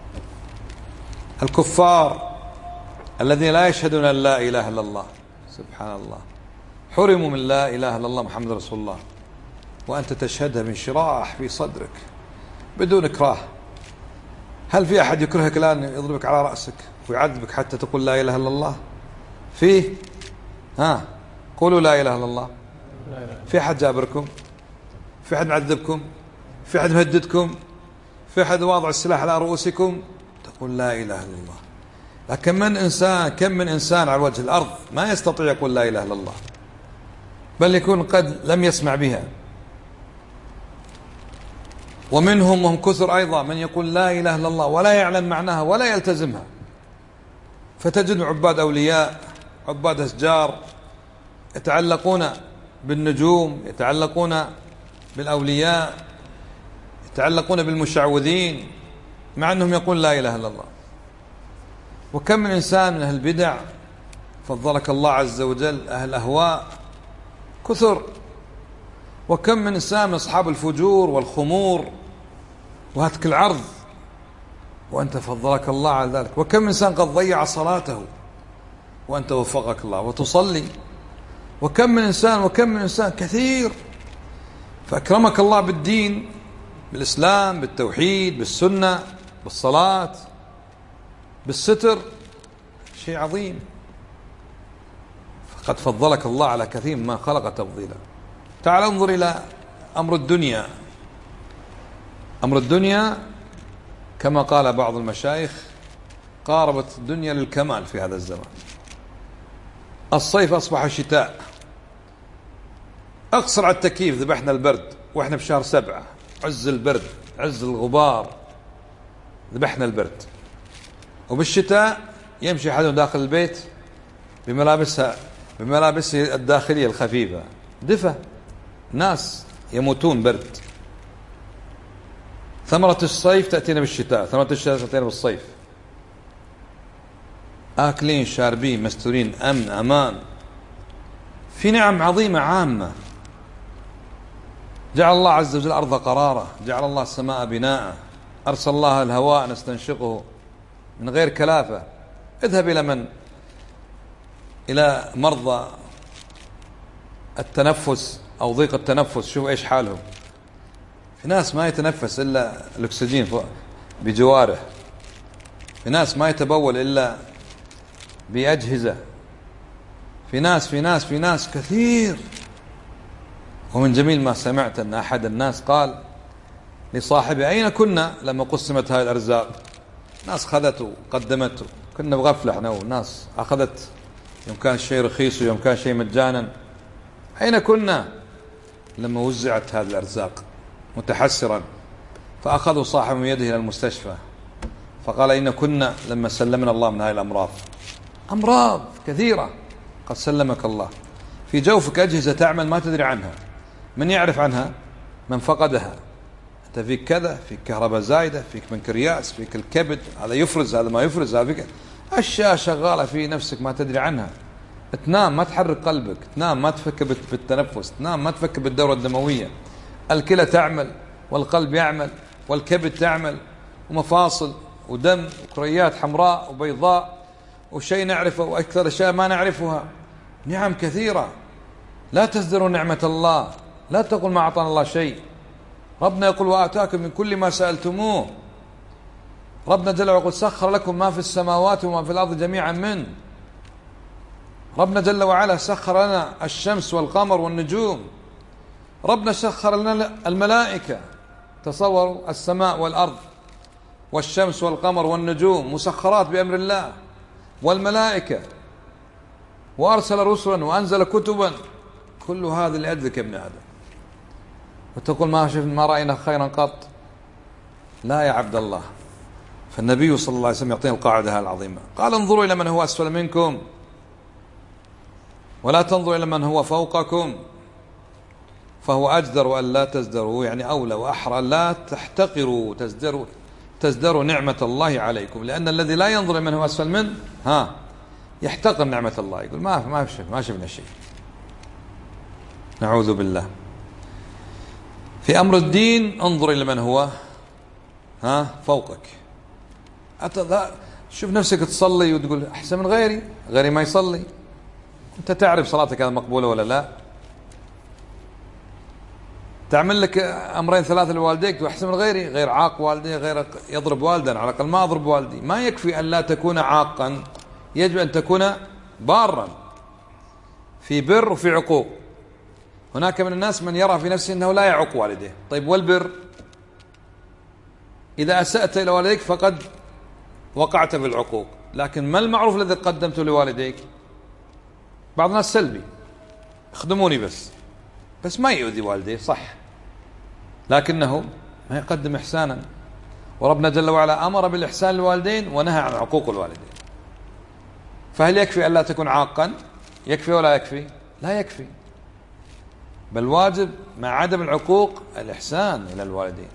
الكفار الذين لا يشهدون أن لا إله إلا الله، سبحان الله، حرموا من لا إله إلا الله محمد رسول الله، وأنت تشهدها بانشراح في صدرك بدون إكراه. هل في أحد يكرهك الآن يضربك على رأسك ويعذبك حتى تقول لا إله إلا الله؟ فيه؟ قولوا لا إله إلا الله. في أحد جابركم؟ في أحد معذبكم؟ في أحد مهددكم؟ في أحد واضع السلاح على رؤوسكم؟ تقول لا إله إلا الله. لكن كم من إنسان على وجه الأرض ما يستطيع يقول لا إله إلا الله، بل يكون قد لم يسمع بها. ومنهم وهم كثر أيضا من يقول لا إله إلا الله ولا يعلم معناها ولا يلتزمها، فتجد عباد أولياء، عباد أشجار، يتعلقون بالنجوم، يتعلقون بالأولياء، يتعلقون بالمشعوذين، مع أنهم يقول لا إله إلا الله. وكم من إنسان من أهل البدع فضلك الله عز وجل، أهل أهواء كثر. وكم من إنسان من أصحاب الفجور والخمور وهتك العرض، وأنت فضلك الله على ذلك. وكم من إنسان قد ضيع صلاته وأنت وفقك الله وتصلي. وكم من إنسان كثير، فأكرمك الله بالدين، بالإسلام، بالتوحيد، بالسنة، بالصلاة، بالستر، شيء عظيم. فقد فضلك الله على كثير ما خلق تفضيلا. تعال انظر إلى أمر الدنيا. أمر الدنيا كما قال بعض المشايخ قاربت الدنيا للكمال في هذا الزمان. الصيف أصبح شتاء، أقصر على التكييف ذبحنا البرد، وإحنا في شهر 7 عز البرد عز الغبار ذبحنا البرد. وبالشتاء يمشي أحدهم داخل البيت بملابسه الداخلية الخفيفة، دفى، ناس يموتون برد. ثمرة الصيف تأتينا بالشتاء، ثمرة الشتاء تأتينا بالصيف. آكلين شاربين مستورين، أمن أمان، في نعم عظيمة عامة. جعل الله عز وجل الأرض قرارا، جعل الله السماء بناء، أرسل الله الهواء نستنشقه من غير كلافة. اذهب إلى مرضى التنفس أو ضيق التنفس، شوف إيش حالهم. في ناس ما يتنفس إلا الأكسجين بجواره، في ناس ما يتبول إلا بأجهزة، في ناس كثير. ومن جميل ما سمعت أن أحد الناس قال لصاحبه: أين كنا لما قسمت هذه الأرزاق؟ ناس خذته وقدمته، كنا بغفلة احنا، وناس أخذت يوم كان الشيء رخيص ويوم كان شيء مجانا. أين كنا لما وزعت هذه الأرزاق متحسرا؟ فأخذوا صاحب من يده إلى المستشفى فقال إن كنا لما سلمنا الله من هذه الأمراض، أمراض كثيرة قد سلمك الله، في جوفك أجهزة تعمل ما تدري عنها، من يعرف عنها؟ من فقدها. أنت فيك كذا، فيك كهرباء زايدة، فيك بنكرياس، فيك الكبد، هذا يفرز هذا ما يفرز، هذا فيك أشياء شغالة في نفسك ما تدري عنها. تنام ما تحرك قلبك، تنام ما تفكر بالتنفس، تنام ما تفكر بالدورة الدموية، الكلى تعمل والقلب يعمل والكبد تعمل ومفاصل ودم وكريات حمراء وبيضاء وشيء نعرفه وأكثر أشياء ما نعرفها. نعم كثيرة. لا تزدروا نعمة الله، لا تقول ما أعطانا الله شيء. ربنا يقول وآتاكم من كل ما سألتموه. ربنا جل وعلا يقول سخر لكم ما في السماوات وما في الأرض جميعا منه. ربنا جل وعلا سخر لنا الشمس والقمر والنجوم. ربنا سخر لنا الملائكة. تصوروا السماء والأرض والشمس والقمر والنجوم مسخرات بأمر الله، والملائكة، وأرسل رسلا وأنزل كتبا، كل هذا لأجلك يا ابن آدم. وتقول ما رأينا خيرا قط. لا يا عبد الله. فالنبي صلى الله عليه وسلم يعطينا القاعدة العظيمة، قال انظروا إلى من هو أسفل منكم ولا تنظروا إلى من هو فوقكم، فهو أجدر أن لا تزدروا، يعني أولى وأحرى لا تحتقروا تزدروا نعمة الله عليكم، لأن الذي لا ينظر من هو أسفل منه يحتقر نعمة الله، يقول ما شفنا شيء. نعوذ بالله. في أمر الدين انظر إلى من هو فوقك. شوف نفسك تصلي وتقول أحسن من غيري ما يصلي. أنت تعرف صلاتك هذا مقبولة ولا لا؟ تعمل لك أمرين ثلاثة لوالديك وأحسن من غير عاق والدي، غير يضرب والدا، على الأقل ما أضرب والدي. ما يكفي أن لا تكون عاقا، يجب أن تكون بارا، في بر وفي عقوق. هناك من الناس من يرى في نفسه أنه لا يعق والديه. طيب والبر؟ إذا أسأت إلى والديك فقد وقعت في العقوق، لكن ما المعروف الذي قدمته لوالديك؟ بعض الناس سلبي، اخدموني بس ما يؤذي والديه، صح، لكنه ما يقدم إحسانا. وربنا جل وعلا أمر بالإحسان للوالدين ونهى عن عقوق الوالدين. فهل يكفي أن لا تكون عاقا؟ يكفي ولا يكفي؟ لا يكفي، بل واجب مع عدم العقوق الإحسان إلى الوالدين.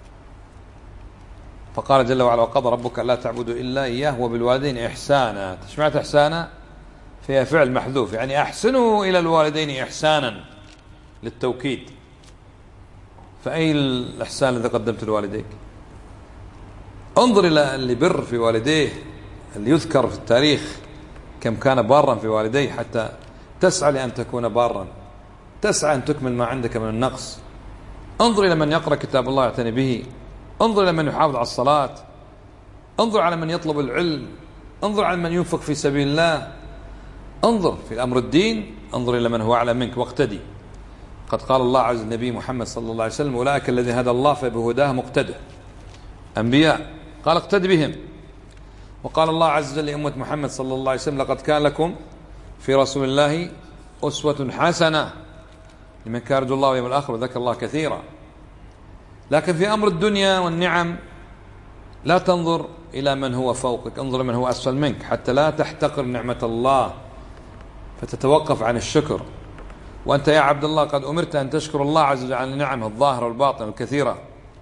فقال جل وعلا وقضى ربك ألا تعبدوا إلا إياه وبالوالدين إحسانا. تشمعت إحسانا فيها فعل محذوف، يعني أحسنوا إلى الوالدين إحسانا للتوكيد. فأي الإحسان الذي قدمت لوالديك؟ انظر إلى اللي بر في والديه، اللي يذكر في التاريخ كم كان بارا في والديه، حتى تسعى لأن تكون بارا، تسعى أن تكمل ما عندك من النقص. انظر إلى من يقرأ كتاب الله يعتني به، انظر إلى من يحافظ على الصلاة، انظر على من يطلب العلم، انظر على من ينفق في سبيل الله، انظر في الأمر الدين، انظر إلى من هو أعلى منك واقتدي. قد قال الله عز النبي محمد صلى الله عليه وسلم أولئك الذي هدى الله فبهداه مقتدى. أنبياء قال اقتدي بهم. وقال الله عز وجل لأمة محمد صلى الله عليه وسلم لقد كان لكم في رسول الله أسوة حسنة لمن كان يرجو الله واليوم الآخر وذكر الله كثيرا. لكن في أمر الدنيا والنعم لا تنظر إلى من هو فوقك، انظر من هو أسفل منك، حتى لا تحتقر نعمة الله فتتوقف عن الشكر. وأنت يا عبد الله قد أمرت أن تشكر الله عز وجل على نعمه الظاهرة والباطنة الكثيرة.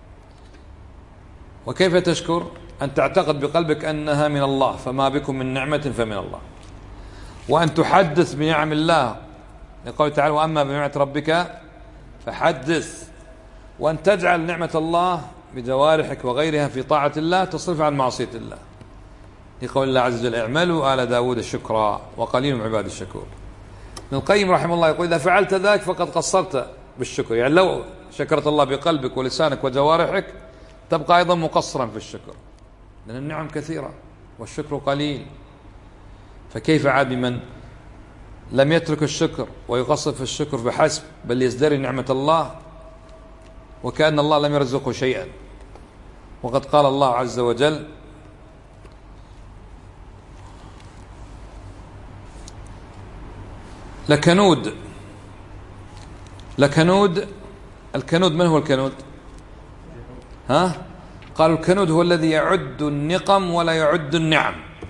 وكيف تشكر؟ أن تعتقد بقلبك أنها من الله، فما بكم من نعمة فمن الله، وأن تحدث بنعم الله لقوله تعالى وأما بنعمة ربك فحدث، وأن تجعل نعمة الله بجوارحك وغيرها في طاعة الله تصرف عن معصية الله، لقول الله عز وجل اعملوا آل داود شكرا وقليل من عباد الشكور. ابن القيم رحمه الله يقول إذا فعلت ذلك فقد قصرت بالشكر، يعني لو شكرت الله بقلبك ولسانك وجوارحك تبقى أيضا مقصرا في الشكر، لأن النعم كثيرة والشكر قليل. فكيف عاد بمن لم يترك الشكر ويقصر في الشكر فحسب، بل يزدري نعمة الله وكأن الله لم يرزقه شيئا. وقد قال الله عز وجل لكنود. الكنود من هو الكنود؟ قالوا الكنود هو الذي يعد النقم ولا يعد النعم.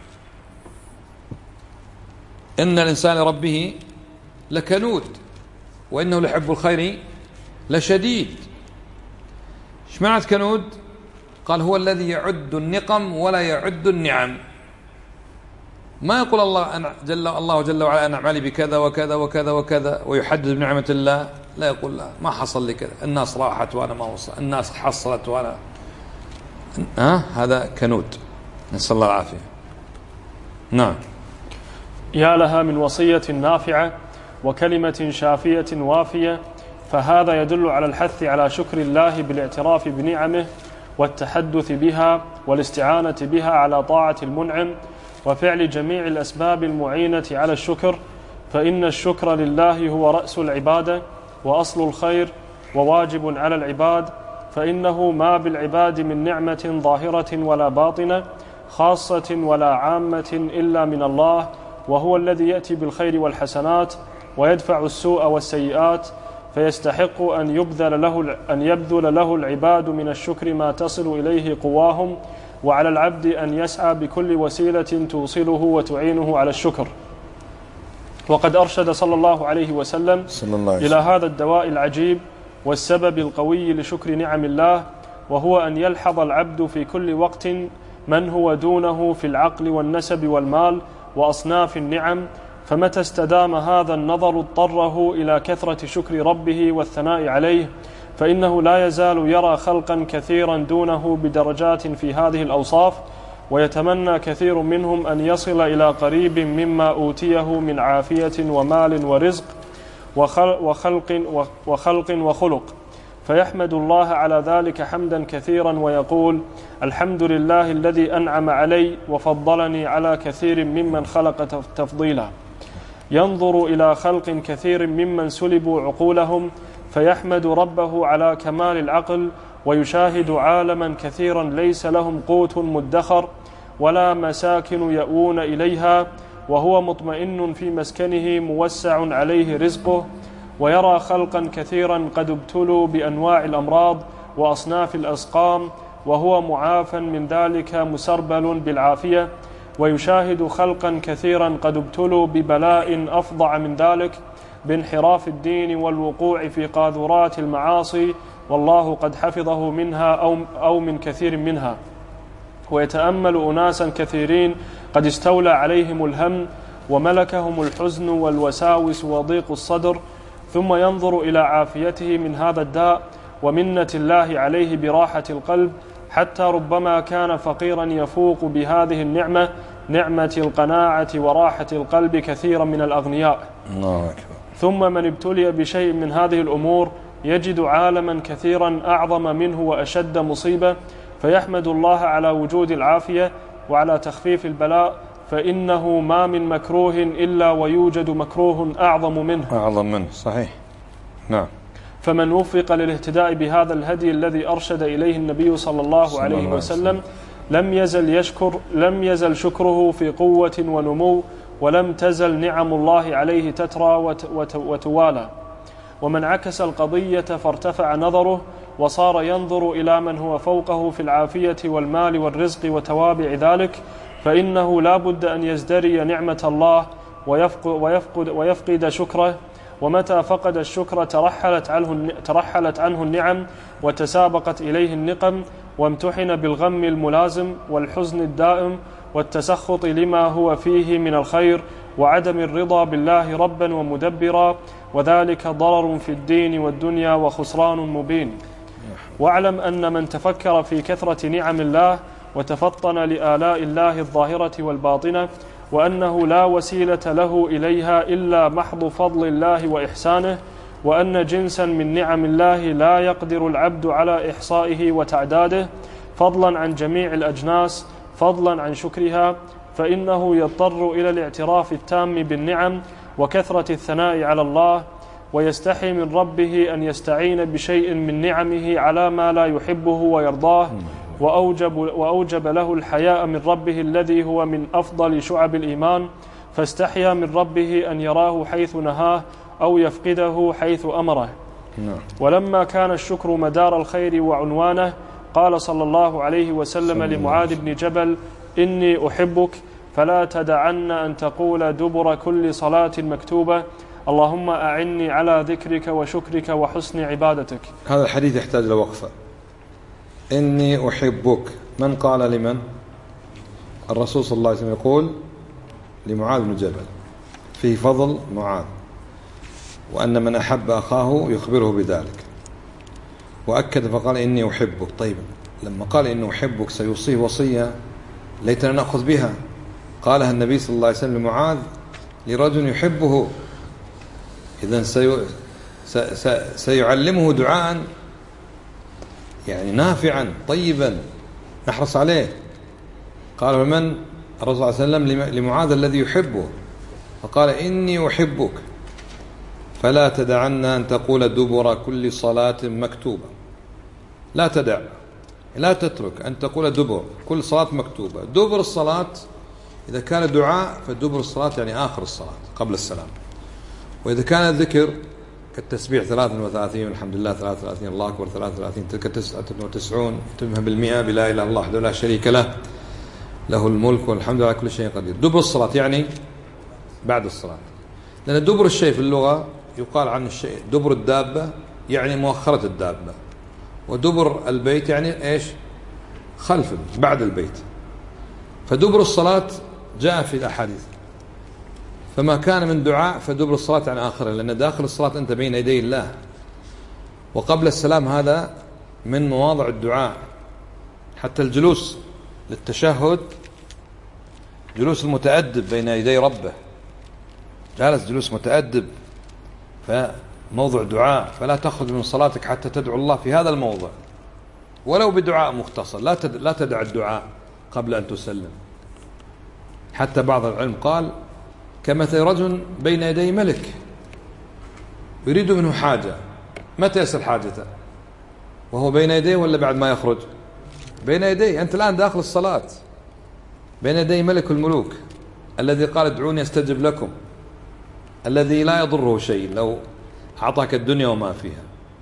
إن الإنسان لربه لكنود وإنه لحب الخير لشديد. ايش معنى كنود؟ قال هو الذي يعد النقم ولا يعد النعم. ما يقول الله جل وعلا أنعم علي بكذا وكذا وكذا وكذا ويحدد بنعمة الله، لا يقول لا ما حصل لي كذا، الناس راحت وأنا ما وصل، الناس حصلت وأنا هذا كنود، نسأل الله العافية. نعم. يا لها من وصية نافعة وكلمة شافية وافية، فهذا يدل على الحث على شكر الله بالاعتراف بنعمه والتحدث بها والاستعانة بها على طاعة المنعم وفعل جميع الأسباب المعينة على الشكر، فإن الشكر لله هو رأس العبادة وأصل الخير وواجب على العباد، فإنه ما بالعباد من نعمة ظاهرة ولا باطنة خاصة ولا عامة إلا من الله، وهو الذي يأتي بالخير والحسنات ويدفع السوء والسيئات، فيستحق أن يبذل له العباد من الشكر ما تصل إليه قواهم، وعلى العبد أن يسعى بكل وسيلة توصله وتعينه على الشكر. وقد أرشد صلى الله عليه وسلم إلى هذا الدواء العجيب والسبب القوي لشكر نعم الله، وهو أن يلحظ العبد في كل وقت من هو دونه في العقل والنسب والمال وأصناف النعم، فمتى استدام هذا النظر اضطره إلى كثرة شكر ربه والثناء عليه، فإنه لا يزال يرى خلقا كثيرا دونه بدرجات في هذه الأوصاف، ويتمنى كثير منهم أن يصل إلى قريب مما أوتيه من عافية ومال ورزق وخلق وخلق، فيحمد الله على ذلك حمدا كثيرا ويقول: الحمد لله الذي أنعم علي وفضلني على كثير ممن خلق تفضيلا. ينظر إلى خلق كثير ممن سلبوا عقولهم فيحمد ربه على كمال العقل، ويشاهد عالما كثيرا ليس لهم قوت مدخر ولا مساكن يأوون إليها، وهو مطمئن في مسكنه موسع عليه رزقه، ويرى خلقا كثيرا قد ابتلوا بأنواع الأمراض وأصناف الأسقام، وهو معافى من ذلك مسربل بالعافية، ويشاهد خلقا كثيرا قد ابتلوا ببلاء أفظع من ذلك بانحراف الدين والوقوع في قاذورات المعاصي، والله قد حفظه منها أو من كثير منها. ويتأمل أناسا كثيرين قد استولى عليهم الهم وملكهم الحزن والوساوس وضيق الصدر، ثم ينظر إلى عافيته من هذا الداء ومنة الله عليه براحة القلب، حتى ربما كان فقيرا يفوق بهذه النعمة، نعمة القناعة وراحة القلب، كثيرا من الأغنياء. ثم من ابتلي بشيء من هذه الأمور يجد عالما كثيرا أعظم منه وأشد مصيبة، فيحمد الله على وجود العافية وعلى تخفيف البلاء، فإنه ما من مكروه إلا ويوجد مكروه أعظم منه. صحيح. نعم. فمن وفق للاهتداء بهذا الهدي الذي أرشد إليه النبي صلى الله عليه وسلم لم يزل شكره في قوة ونمو، ولم تزل نعم الله عليه تترى وتوالى. ومن عكس القضية فارتفع نظره وصار ينظر إلى من هو فوقه في العافية والمال والرزق وتوابع ذلك، فإنه لا بد أن يزدري نعمة الله ويفقد شكره، ومتى فقد الشكر ترحلت عنه النعم وتسابقت إليه النقم، وامتحن بالغم الملازم والحزن الدائم والتسخط لما هو فيه من الخير وعدم الرضا بالله ربا ومدبرا، وذلك ضرر في الدين والدنيا وخسران مبين. واعلم أن من تفكر في كثرة نعم الله وتفطن لآلاء الله الظاهرة والباطنة، وأنه لا وسيلة له إليها إلا محض فضل الله وإحسانه، وأن جنسا من نعم الله لا يقدر العبد على إحصائه وتعداده، فضلا عن جميع الأجناس، فضلا عن شكرها، فإنه يضطر إلى الاعتراف التام بالنعم وكثرة الثناء على الله، ويستحي من ربه أن يستعين بشيء من نعمه على ما لا يحبه ويرضاه، وأوجب له الحياء من ربه الذي هو من أفضل شعب الإيمان، فاستحيا من ربه أن يراه حيث نهاه أو يفقده حيث أمره. ولما كان الشكر مدار الخير وعنوانه قال صلى الله عليه وسلم لمعاذ بن جبل: إني أحبك فلا تدعن أن تقول دبر كل صلاة مكتوبة: اللهم أعني على ذكرك وشكرك وحسن عبادتك. هذا الحديث يحتاج لوقفة. إني أحبك، من قال لمن؟ الرسول صلى الله عليه وسلم يقول لمعاذ بن جبل، فيه فضل معاذ، وأن من أحب أخاه يخبره بذلك، وأكد فقال إني أحبك. طيب لما قال إني أحبك سيوصيه وصية ليتنا نأخذ بها. قالها النبي صلى الله عليه وسلم لمعاذ لرجل يحبه، إذن سيعلمه دعاء يعني نافعا طيبا نحرص عليه. قال: ومن؟ الرسول صلى الله عليه وسلم لمعاذ الذي يحبه، فقال: إني أحبك فلا تدعن أن تقول دبر كل صلاة مكتوبة. لا تدع، لا تترك أن تقول دبر كل صلاة مكتوبة. دبر الصلاة إذا كان دعاء فدبر الصلاة يعني آخر الصلاة قبل السلام. وإذا كان الذكر كالتسبيح 33 الحمد لله 33 الله أكبر 33 تلك 99 تمها بالمئة بلا إله إلا الله وحده لا شريك له له الملك والحمد لله على كل شيء قدير. دبر الصلاة يعني بعد الصلاة، لأن دبر الشيء في اللغة يقال عن الشيء دبر الدابة يعني مؤخرة الدابة، ودبر البيت يعني إيش؟ خلف بعد البيت. فدبر الصلاة جاء في الأحاديث، فما كان من دعاء فدبر الصلاة عن آخره، لأن داخل الصلاة أنت بين يدي الله، وقبل السلام هذا من مواضع الدعاء. حتى الجلوس للتشهد جلوس المتأدب بين يدي ربه، جالس جلوس متأدب، فموضع دعاء، فلا تخرج من صلاتك حتى تدعو الله في هذا الموضع ولو بدعاء مختصر. لا تدع الدعاء قبل أن تسلم. حتى بعض العلم قال كمثل رجل بين يدي ملك يريد منه حاجة، متى يسأل حاجته؟ وهو بين يديه ولا بعد ما يخرج؟ بين يديه. أنت الآن داخل الصلاة بين يدي ملك الملوك الذي قال ادعوني استجب لكم، الذي لا يضره شيء لو أعطاك الدنيا وما فيها،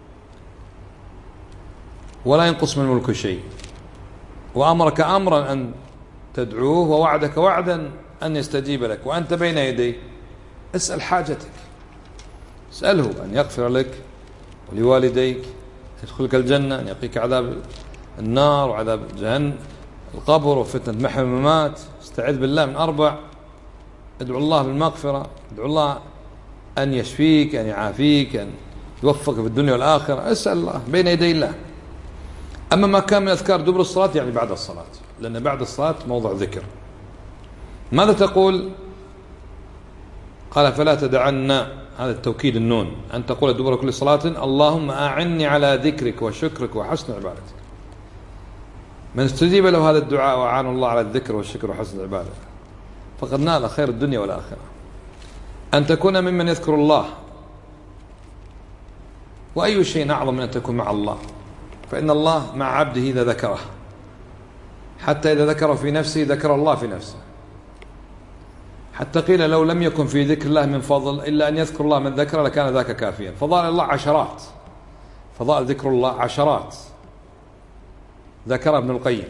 ولا ينقص من ملك شيء، وأمرك أمرا أن تدعوه ووعدك وعدا أن يستجيب لك، وأنت بين يديه. اسأل حاجتك، اسأله أن يغفر لك ولوالديك، يدخلك الجنة، أن يقيك عذاب النار وعذاب جهنم القبر وفتنة محيا والممات. استعذ بالله من 4، ادعو الله بالمغفرة، ادعو الله أن يشفيك، أن يعافيك، أن يوفقك في الدنيا والآخرة. اسأل الله بين يدي الله. أما ما كان من أذكار دبر الصلاة يعني بعد الصلاة، لأن بعد الصلاة موضع ذكر. ماذا تقول؟ قال فلا تدعن، هذا التوكيد النون، أن تقول دبر كل صلاة اللهم أعني على ذكرك وشكرك وحسن عبادتك. من استجيب له هذا الدعاء وأعان الله على الذكر والشكر وحسن العبادة فقد نال خير الدنيا والآخرة. أن تكون ممن يذكر الله، وأي شيء أعظم من أن تكون مع الله، فإن الله مع عبده إذا ذكره، حتى إذا ذكره في نفسه ذكر الله في نفسه. حتى قيل لو لم يكن في ذكر الله من فضل إلا أن يذكر الله من ذكره لكان ذاك كافيا. فضائل الله عشرات، فضائل ذكر الله عشرات ذكر ابن القيم،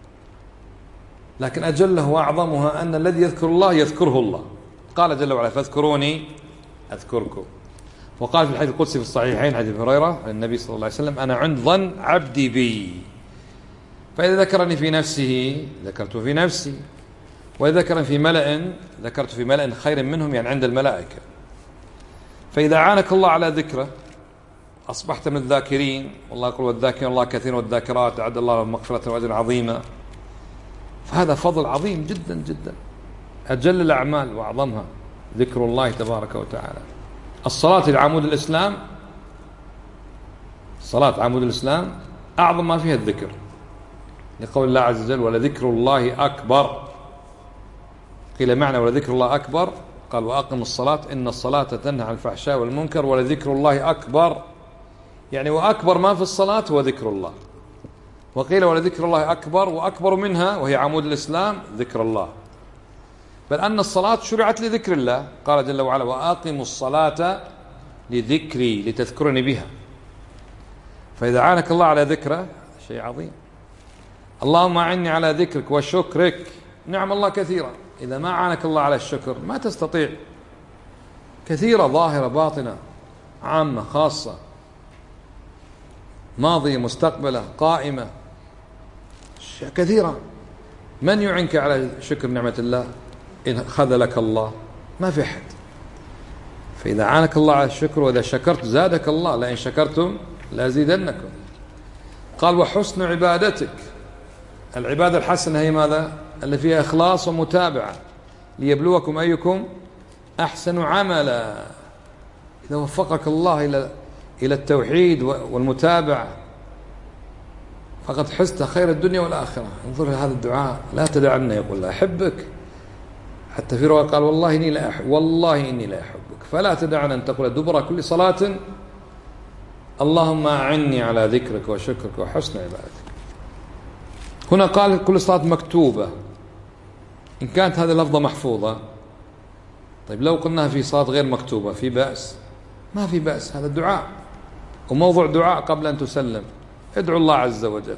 لكن أجله وأعظمها أن الذي يذكر الله يذكره الله. قال جل وعلا فاذكروني أذكركم. وقال في الحديث القدسي في الصحيحين حديث هريرة عن النبي صلى الله عليه وسلم أنا عند ظن عبدي بي، فإذا ذكرني في نفسه ذكرته في نفسي، وإذا ذكرني في ملأ ذكرت في ملأ خير منهم، يعني عند الملائكة. فإذا أعانك الله على ذكره أصبحت من الذاكرين، والله يقول والذاكرين الله كثير والذاكرات أعد الله لهم مغفرة وأجرا عظيما. فهذا فضل عظيم جدا جدا، أجل الأعمال وأعظمها ذكر الله تبارك وتعالى. الصلاة العمود الإسلام، صلاة عمود الإسلام أعظم ما فيها الذكر، لقول الله عز وجل ولذكر الله أكبر. قيل معنى ولذكر الله أكبر قال وأقم الصلاة إن الصلاة تنهى عن الفحشاء والمنكر ولذكر الله أكبر، يعني وأكبر ما في الصلاة هو ذكر الله. وقيل ولذكر الله أكبر وأكبر منها وهي عمود الإسلام ذكر الله. بل أن الصلاة شرعت لذكر الله، قال جل وعلا وأقيموا الصلاة لذكري لتذكرني بها. فإذا عانك الله على ذكره شيء عظيم. اللهم أعني على ذكرك وشكرك، نعم الله كثيرة. إذا ما عانك الله على الشكر ما تستطيع، كثيرة ظاهرة باطنة عامة خاصة، ماضية مستقبلة قائمة، كثيرة. من يعنك على شكر نعمة الله إن خذلك الله؟ ما في أحد. فإذا عانك الله على الشكر، وإذا شكرت زادك الله، لئن شكرتم لأزيدنكم. قال وحسن عبادتك. العبادة الحسنة هي ماذا؟ اللي فيها إخلاص ومتابعة، ليبلوكم أيكم أحسن عملا. إذا وفقك الله إلى التوحيد والمتابعة فقد حزت خير الدنيا والآخرة. انظر هذا الدعاء، لا تدعنا يقول لا أحبك، حتى في رواية قال والله إني لا أحب، والله إني لا أحبك، فلا تدعنا أن تقول دبر كل صلاة اللهم أعني على ذكرك وشكرك وحسن عبادتك. هنا قال كل صلاة مكتوبة. إن كانت هذه اللفظة محفوظة، طيب لو قلناها في صلاة غير مكتوبة في بأس؟ ما في بأس، هذا الدعاء وموضوع دعاء قبل أن تسلم. ادعو الله عز وجل.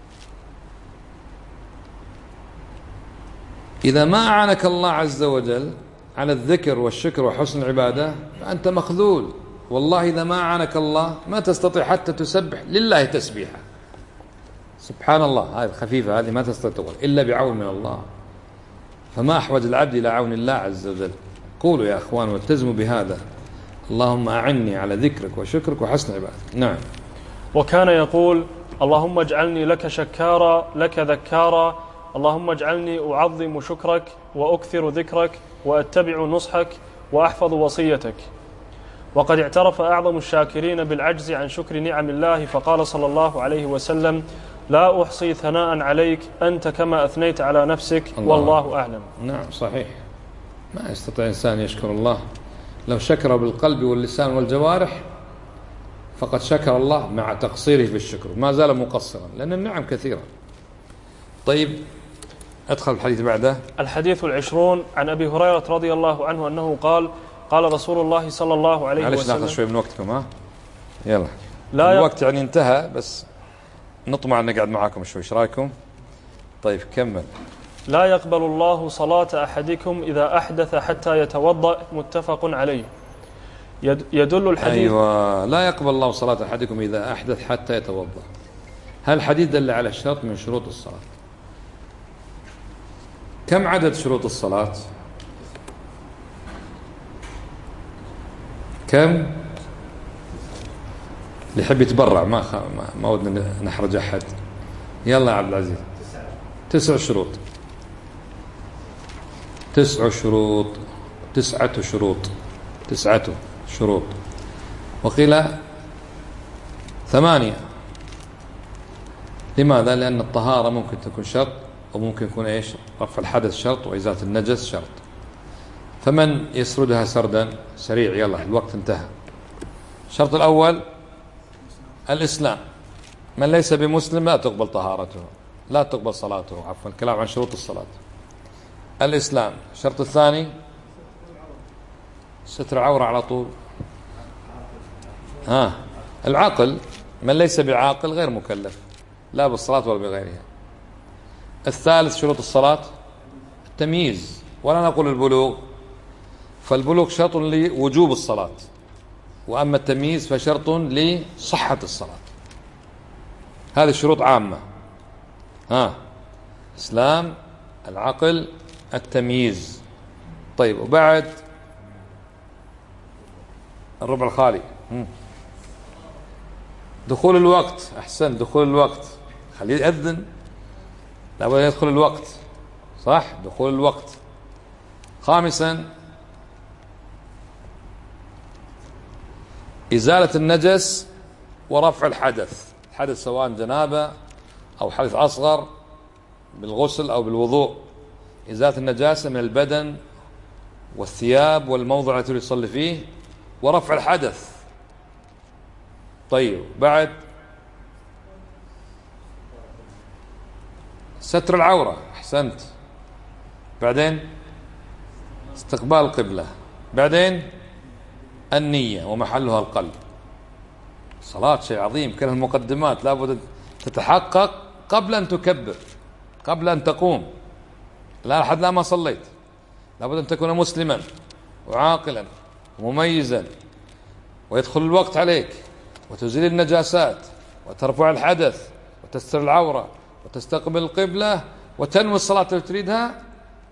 إذا ما أعانك الله عز وجل على الذكر والشكر وحسن العبادة فأنت مخذول. والله إذا ما أعانك الله ما تستطيع حتى تسبح لله تسبيحة. سبحان الله، هذه خفيفة، هذه ما تستطيع تقول إلا بعون من الله. فما أحوج العبد إلى عون الله عز وجل. قولوا يا أخوان والتزموا بهذا، اللهم أعني على ذكرك وشكرك وحسن عبادتك. نعم. وكان يقول اللهم اجعلني لك شكارا لك ذكارا، اللهم اجعلني أعظم شكرك وأكثر ذكرك وأتبع نصحك وأحفظ وصيتك. وقد اعترف أعظم الشاكرين بالعجز عن شكر نعم الله، فقال صلى الله عليه وسلم لا أحصي ثناء عليك أنت كما أثنيت على نفسك والله أعلم. نعم صحيح، ما يستطيع إنسان يشكر الله. لو شكر بالقلب واللسان والجوارح فقد شكر الله مع تقصيره في الشكر، ما زال مقصرا لأن النعم كثيرة. طيب أدخل الحديث بعده. الحديث 20 عن أبي هريرة رضي الله عنه أنه قال قال رسول الله صلى الله عليه وسلم. معلش ناخذ شوي من وقتكم. ها يلا، الوقت يعني انتهى، بس نطمع أن نقعد معاكم شوي. ايش رايكم؟ طيب كمل. لا يقبل الله صلاة أحدكم إذا أحدث حتى يتوضأ، متفق عليه. يدل الحديث. أيوة، لا يقبل الله صلاة أحدكم إذا أحدث حتى يتوضأ. هل الحديث دل على شرط من شروط الصلاة؟ كم عدد شروط الصلاة؟ كم؟ اللي يحب يتبرع، ما ودنا نحرج أحد. يلا يا عبد العزيز. 9 شروط. 9 شروط. 9 شروط. 9 شروط. وقيل 8. لماذا؟ لأن الطهارة ممكن تكون شرط، وممكن يكون إيش؟ رفع الحدث شرط، وإزالة النجس شرط. فمن يسردها سردا سريع؟ يلا الوقت انتهى. الشرط الأول الإسلام. من ليس بمسلم لا تقبل طهارته، لا تقبل صلاته. عفوا، الكلام عن شروط الصلاة. الإسلام. الشرط الثاني ستر عورة على طول. العقل. من ليس بعاقل غير مكلف، لا بالصلاة ولا بغيرها. الثالث شروط الصلاة التمييز، ولا نقول البلوغ، فالبلوغ شرط لوجوب الصلاة، وأما التمييز فشرط لصحة الصلاة. هذه الشروط عامة. إسلام، العقل، التمييز. طيب، وبعد الربع الخالي. دخول الوقت. أحسن، دخول الوقت. خليه يأذن، لابد أن يدخل الوقت. صح، دخول الوقت. خامسا إزالة النجس ورفع الحدث. الحدث سواء جنابة أو حدث أصغر بالغسل أو بالوضوء. إزالة النجاسة من البدن والثياب والموضع الذي يصلي فيه، ورفع الحدث. طيب، بعد ستر العورة. أحسنت. بعدين استقبال القبلة، بعدين النية ومحلها القلب. الصلاة شيء عظيم، كل المقدمات لابد تتحقق قبل أن تكبر، قبل أن تقوم. لا أحد لا ما صليت، لابد أن تكون مسلما وعاقلا ومميزا، ويدخل الوقت عليك، وتزيل النجاسات، وترفع الحدث، وتستر العورة، وتستقبل القبلة، وتنوي الصلاة التي تريدها،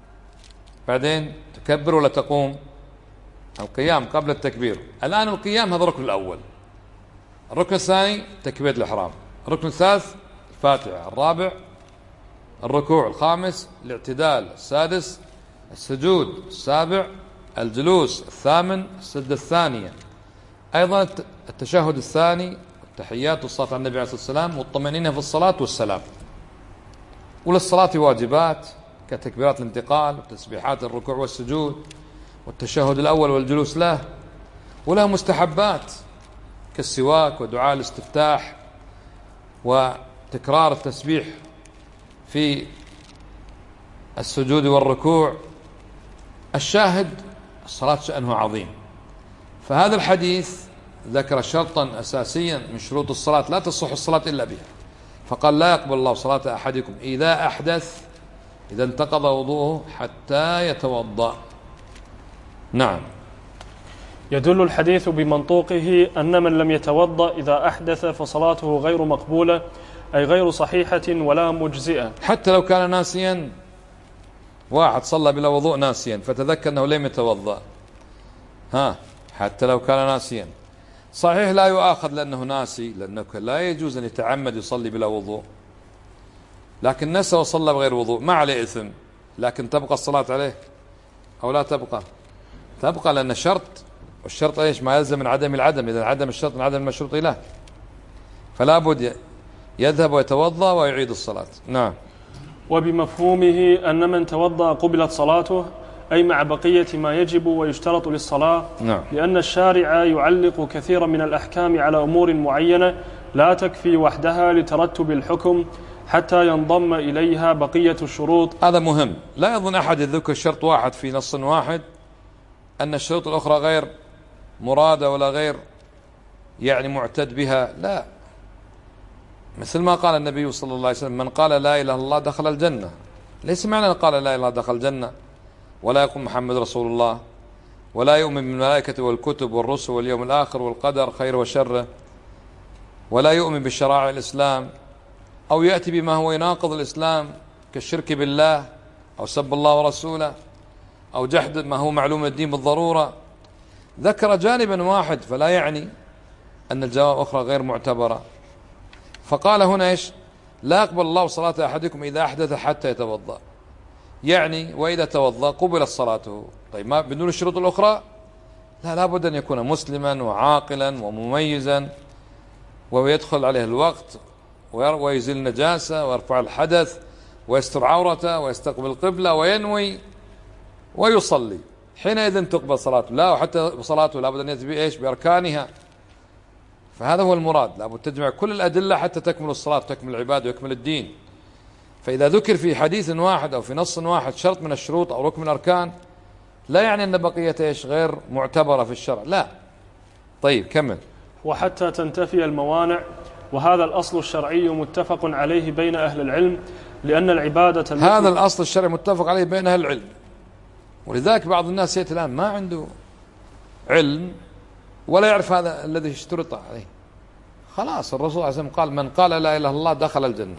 بعدين تكبر ولا تقوم. القيام قبل التكبير. الآن القيام هذا الركن الأول. الركن الثاني تكبيرة الإحرام. الركن الثالث الفاتحة. الرابع الركوع. الخامس الاعتدال. السادس السجود. السابع الجلوس. الثامن السجدة الثانية. أيضا التشهد الثاني، التحيات والصلاة على النبي عليه الصلاة والسلام، والطمأنينة في الصلاة والسلام. وللصلاة واجبات كتكبيرات الانتقال وتسبيحات الركوع والسجود والتشهد الأول والجلوس له، ولها مستحبات كالسواك ودعاء الاستفتاح وتكرار التسبيح في السجود والركوع. الشاهد الصلاة شأنه عظيم. فهذا الحديث ذكر شرطا أساسيا من شروط الصلاة لا تصح الصلاة إلا بها، فقال لا يقبل الله صلاة أحدكم إذا أحدث، إذا انتقض وضوءه حتى يتوضأ. نعم. يدل الحديث بمنطوقه أن من لم يتوضأ إذا أحدث فصلاته غير مقبولة، أي غير صحيحة ولا مجزئة. حتى لو كان ناسيا، واحد صلى بلا وضوء ناسيا فتذكر أنه لم يتوضأ، حتى لو كان ناسيا صحيح لا يؤاخذ لأنه ناسي، لأنه لا يجوز أن يتعمد يصلي بلا وضوء، لكن نسى وصلى بغير وضوء ما عليه إثم. لكن تبقى الصلاة عليه أو لا تبقى؟ تبقى، لأن شرط، والشرط إيش؟ ما يلزم من عدم العدم. إذا عدم الشرط من عدم المشروط له، فلا بد يذهب ويتوضأ ويعيد الصلاة. نعم. وبمفهومه أن من توضأ قبلت صلاته، أي مع بقية ما يجب ويشترط للصلاة. نعم. لأن الشارع يعلق كثيرا من الأحكام على أمور معينة لا تكفي وحدها لترتب الحكم حتى ينضم إليها بقية الشروط. هذا مهم. لا يظن أحد يذكر شرط واحد في نص واحد أن الشروط الأخرى غير مرادة ولا غير يعني معتد بها. لا، مثل ما قال النبي صلى الله عليه وسلم: من قال لا إله إلا الله دخل الجنة. ليس معنى قال لا إله إلا الله دخل الجنة ولا يقول محمد رسول الله ولا يؤمن بالملائكة والكتب والرسل واليوم الآخر والقدر خير وشره ولا يؤمن بشرائع الإسلام، أو يأتي بما هو يناقض الإسلام كالشرك بالله أو سب الله ورسوله أو جحد ما هو معلوم الدين بالضرورة. ذكر جانبا واحد، فلا يعني أن الجواب أخرى غير معتبرة. فقال هنا إيش؟ لا يقبل الله صلاة أحدكم إذا أحدث حتى يتوضأ، يعني وإذا توضأ قبلت صلاته. طيب ما بدون الشروط الأخرى؟ لا، لابد أن يكون مسلما وعاقلا ومميزا، ويدخل عليه الوقت ويزيل النجاسة ويرفع الحدث ويستر عورته ويستقبل القبلة وينوي ويصلي، حينئذ تقبل صلاته. لا، وحتى صلاته لابد أن يأتي إيش؟ بأركانها. فهذا هو المراد، لابد تجمع كل الأدلة حتى تكمل الصلاة وتكمل العبادة ويكمل الدين. فإذا ذكر في حديث واحد أو في نص واحد شرط من الشروط أو ركن من الأركان، لا يعني أن بقية إيش؟ غير معتبرة في الشرع. لا. طيب كمل. وحتى تنتفي الموانع، وهذا الأصل الشرعي متفق عليه بين أهل العلم، لأن العبادة هذا الأصل الشرعي متفق عليه بين أهل العلم. ولذلك بعض الناس يأتي الآن ما عنده علم ولا يعرف هذا الذي اشترط عليه. خلاص الرسول صلى الله عليه وسلم قال: من قال لا إله إلا الله دخل الجنة،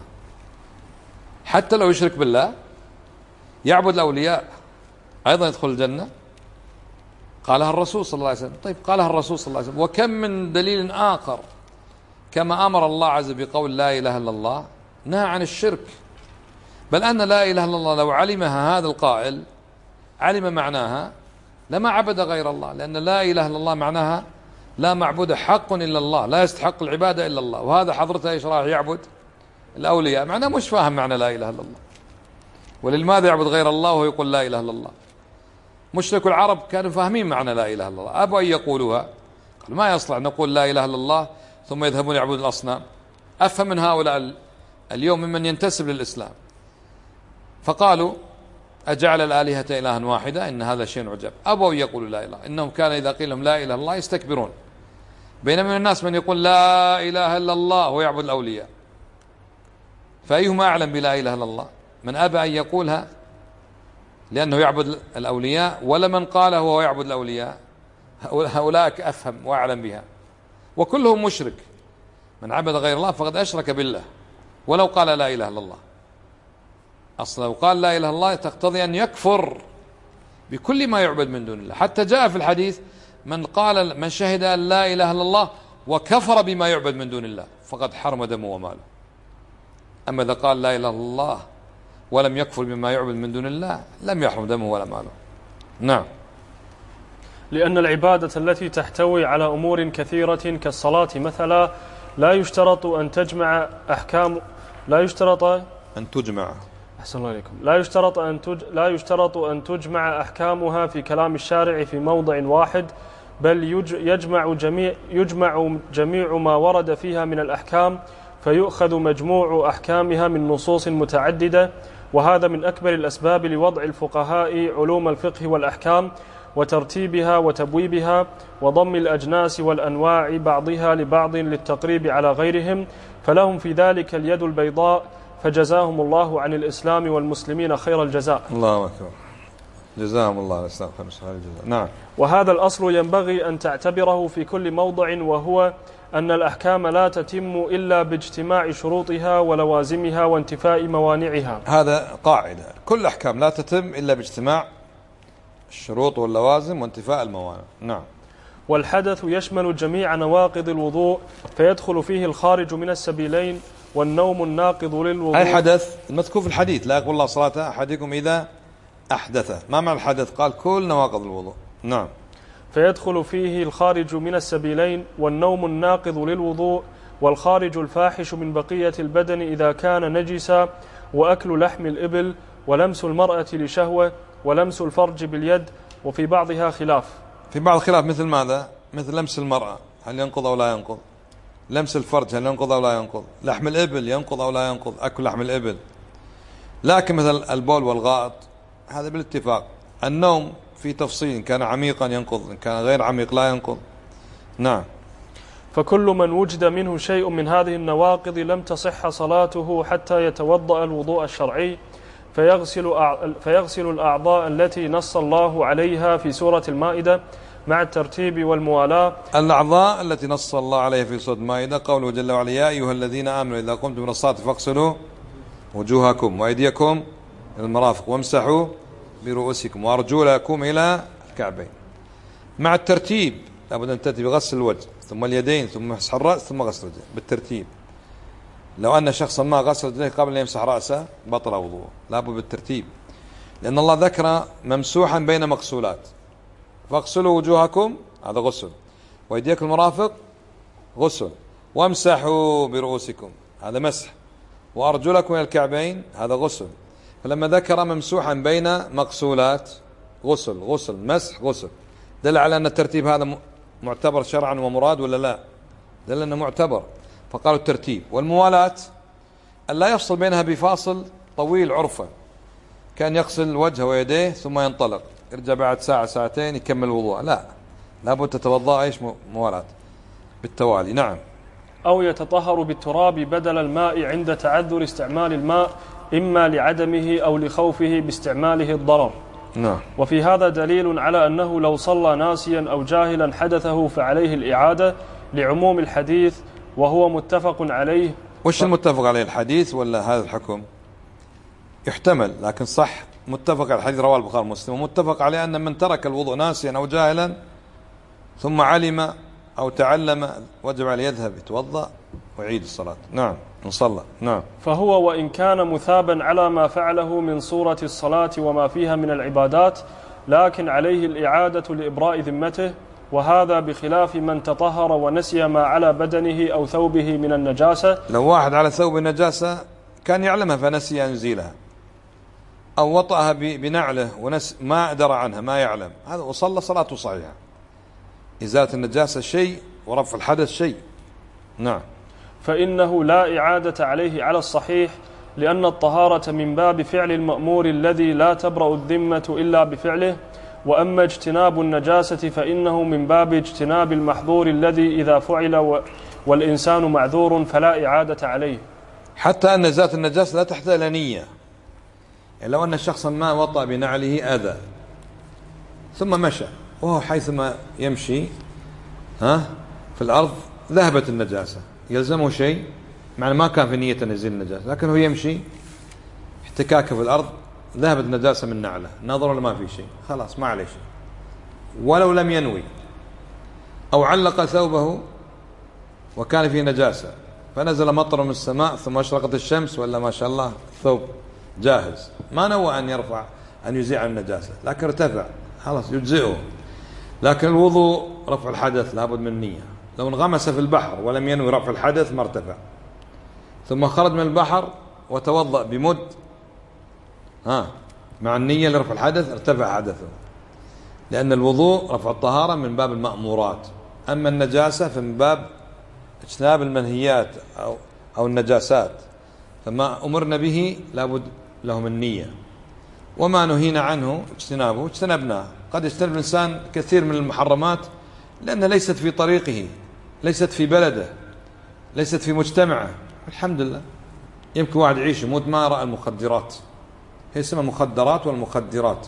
حتى لو يشرك بالله يعبد الأولياء أيضا يدخل الجنة. قالها الرسول صلى الله عليه وسلم. طيب قالها الرسول صلى الله عليه وسلم، وكم من دليل آخر كما أمر الله عز وجل بقول لا إله إلا الله نهى عن الشرك. بل أن لا إله إلا الله لو علمها هذا القائل، علم معناها، لما عبد غير الله، لأن لا إله إلا الله معناها لا معبود حق إلا الله، لا يستحق العبادة إلا الله. وهذا حضرته إيش راح يعبد الأولياء، معناه مش فاهم معنى لا إله إلا الله. ولماذا يعبد غير الله وهو يقول لا إله إلا الله؟ مشرك العرب كانوا فاهمين معنى لا إله إلا الله، أبوا أن يقولوها. قال ما يصلح نقول لا إله إلا الله ثم يذهبون يعبدون الأصنام. أفهم من هؤلاء اليوم ممن ينتسب للإسلام. فقالوا أجعل الآلهة إلها واحدة إن هذا شيء عجب. أبوا يقولوا لا إله، إنهم كان إذا قيل لهم لا إله إلا الله يستكبرون. بينما من الناس من يقول لا إله إلا الله ويعبد الأولياء، فأيهما أعلم بلا إله إلا الله؟ من أبى أن يقولها لأنه يعبد الأولياء، ولا من قاله وهو يعبد الأولياء؟ هؤلاء أفهم وأعلم بها، وكلهم مشرك. من عبد غير الله فقد أشرك بالله ولو قال لا إله إلا الله. أصلا لو قال لا إله إلا الله تقتضي أن يكفر بكل ما يعبد من دون الله. حتى جاء في الحديث من شهد أن لا إله إلا الله وكفر بما يعبد من دون الله فقد حرم دمه وماله. أما إذا قال لا إله إلا الله ولم يكفر بما يعبد من دون الله لم يحرم دمه ولا ماله. نعم. لأن العبادة التي تحتوي على أمور كثيرة كالصلاة مثلا لا يشترط أن تجمع أحكام لا يشترط أن تجمع أحكامها في كلام الشارع في موضع واحد، بل يجمع جميع ما ورد فيها من الأحكام فيؤخذ مجموع أحكامها من نصوص متعددة. وهذا من أكبر الأسباب لوضع الفقهاء علوم الفقه والأحكام وترتيبها وتبويبها وضم الأجناس والأنواع بعضها لبعض للتقريب على غيرهم، فلهم في ذلك اليد البيضاء، فجزاهم الله عن الإسلام والمسلمين خير الجزاء. الله أكبر، جزاهم الله الإسلام خير الجزاء. نعم. وهذا الأصل ينبغي أن تعتبره في كل موضع، وهو أن الأحكام لا تتم إلا باجتماع شروطها ولوازمها وانتفاء موانعها. هذا قاعدة، كل أحكام لا تتم إلا باجتماع الشروط واللوازم وانتفاء الموانع. نعم. والحدث يشمل جميع نواقض الوضوء، فيدخل فيه الخارج من السبيلين والنوم الناقض للوضوء. أي حدث المذكور في الحديث لا يقول الله صلاة أحدكم إذا أحدث. ما معنى الحدث؟ قال كل نواقض الوضوء. نعم. فيدخل فيه الخارج من السبيلين والنوم الناقض للوضوء، والخارج الفاحش من بقية البدن إذا كان نجسا، وأكل لحم الإبل، ولمس المرأة لشهوة، ولمس الفرج باليد، وفي بعضها خلاف. في بعض خلاف مثل ماذا؟ مثل لمس المرأة هل ينقض أو لا ينقض؟ لمس الفرج هل ينقض أو لا ينقض؟ لحم الإبل ينقض أو لا ينقض؟ أكل لحم الإبل. لكن مثل البول والغائط هذا بالاتفاق. النوم في تفصيل، إن كان عميقا ينقض، إن كان غير عميق لا ينقض. نعم. فكل من وجد منه شيء من هذه النواقض لم تصح صلاته حتى يتوضأ الوضوء الشرعي فيغسل الأعضاء التي نص الله عليها في سورة المائدة مع الترتيب والموالاة. الأعضاء التي نص الله عليها في سورة المائدة قوله جل وعلا يا أيها الذين آمنوا إذا قمتم من الصلاة فاغسلوا وجوهكم وأيديكم إلى المرافق وامسحوا برؤوسكم وأرجلكم إلى الكعبين. مع الترتيب لابد أن تأتي بغسل الوجه ثم اليدين ثم مسح الرأس ثم غسل الرجلين بالترتيب. لو أن شخصا ما غسل رجليه قبل أن يمسح رأسه بطل وضوءه، لابد بالترتيب، لأن الله ذكر ممسوحا بين مغسولات. فاغسلوا وجوهكم هذا غسل، وأيديكم المرافق غسل، وامسحوا برؤوسكم هذا مسح، وأرجلكم إلى الكعبين هذا غسل. فلما ذكر ممسوحا بين مغسولات غسل غسل مسح غسل دل على أن الترتيب هذا معتبر شرعا ومراد ولا لا؟ دل أنه معتبر. فقالوا الترتيب. والموالاة أن لا يفصل بينها بفاصل طويل عرفا، كان يغسل وجهه ويديه ثم ينطلق يرجع بعد ساعة ساعتين يكمل الوضوء، لا، لابد تتوضأ ايش موالاة بالتوالي. نعم. أو يتطهر بالتراب بدل الماء عند تعذر استعمال الماء إما لعدمه أو لخوفه باستعماله الضرر. نعم. وفي هذا دليل على أنه لو صلى ناسيا أو جاهلا حدثه فعليه الإعادة لعموم الحديث، وهو متفق عليه. وش المتفق عليه، الحديث ولا هذا الحكم؟ يحتمل، لكن صح متفق على الحديث رواه البخاري ومسلم، ومتفق عليه أن من ترك الوضوء ناسيا أو جاهلا ثم علم أو تعلم وجب عليه يذهب يتوضأ ويعيد الصلاة. نعم إن صلى. نعم. فهو وإن كان مثابا على ما فعله من صورة الصلاة وما فيها من العبادات، لكن عليه الإعادة لإبراء ذمته، وهذا بخلاف من تطهر ونسي ما على بدنه أو ثوبه من النجاسة. لو واحد على ثوب النجاسة كان يعلمها فنسي أن يزيلها، أو وطأها بنعله ما أدرى عنها ما يعلم، هذا وصلى صلاته صحيحة. إزالة النجاسة شيء ورفع الحدث شيء. نعم. فإنه لا إعادة عليه على الصحيح، لأن الطهارة من باب فعل المأمور الذي لا تبرأ الذمة إلا بفعله، وأما اجتناب النجاسة فإنه من باب اجتناب المحظور الذي إذا فعل والإنسان معذور فلا إعادة عليه. حتى أن ذات النجاسة لا تحتاج إلى نية. يعني لو أن شخصا ما وطأ بنعله أذى ثم مشى وهو حيثما يمشي في الأرض ذهبت النجاسة، يلزمه شيء؟ معنى ما كان في نية أن يزيل النجاسة، لكن هو يمشي احتكاكه في الأرض ذهبت النجاسة من نعله، نظر ولا ما في شيء، خلاص ما عليه شيء ولو لم ينوي. أو علق ثوبه وكان فيه نجاسة فنزل مطر من السماء ثم أشرقت الشمس ولا ما شاء الله ثوب جاهز، ما نوى أن يرفع أن يزيع النجاسة لكن ارتفع، خلاص يجزئه. لكن الوضوء رفع الحدث لابد من نية. لو انغمس في البحر ولم ينوي رفع الحدث ما ارتفع، ثم خرج من البحر وتوضأ بمد مع النية لرفع الحدث ارتفع حدثه، لأن الوضوء رفع الطهارة من باب المأمورات، أما النجاسة فمن باب اجتناب المنهيات أو النجاسات، فما أمرنا به لابد له من نية، وما نهينا عنه اجتنابه اجتنبناه. قد يجتنب الإنسان كثير من المحرمات لأنها ليست في طريقه، ليست في بلده، ليست في مجتمعه، الحمد لله. يمكن واحد يعيش يموت ما رأى المخدرات، هي اسمها مخدرات ولا مخدرات؟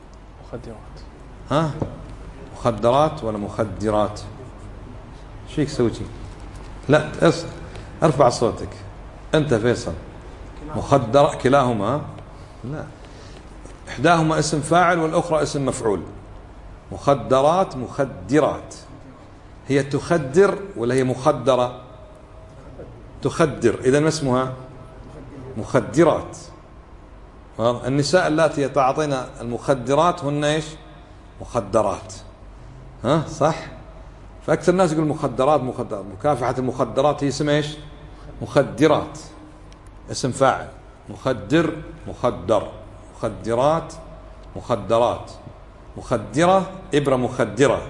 مخدرات ولا مخدرات؟ شيك سوتي؟ لا ارفع صوتك أنت فيصل. مخدر كلاهما لا، إحداهما اسم فاعل والأخرى اسم مفعول. مخدرات مخدرات، هي تخدر ولا هي مخدرة؟ تخدر، إذا ما اسمها؟ مخدرات. النساء اللاتي يتعاطين المخدرات هن ايش؟ مخدرات. صح؟ فأكثر الناس يقول مخدرات مخدرات، مكافحة المخدرات هي اسم ايش؟ مخدرات، اسم فاعل. مخدر مخدر، مخدرات مخدرات، مخدرة إبرة مخدرة.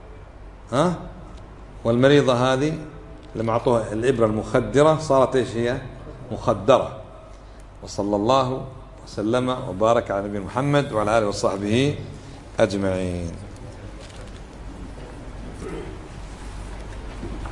والمريضة هذه لما أعطوها الإبرة المخدرة صارت ايش هي؟ مخدرة. وصلى الله وسلم وبارك على نبينا محمد وعلى آله وصحبه أجمعين.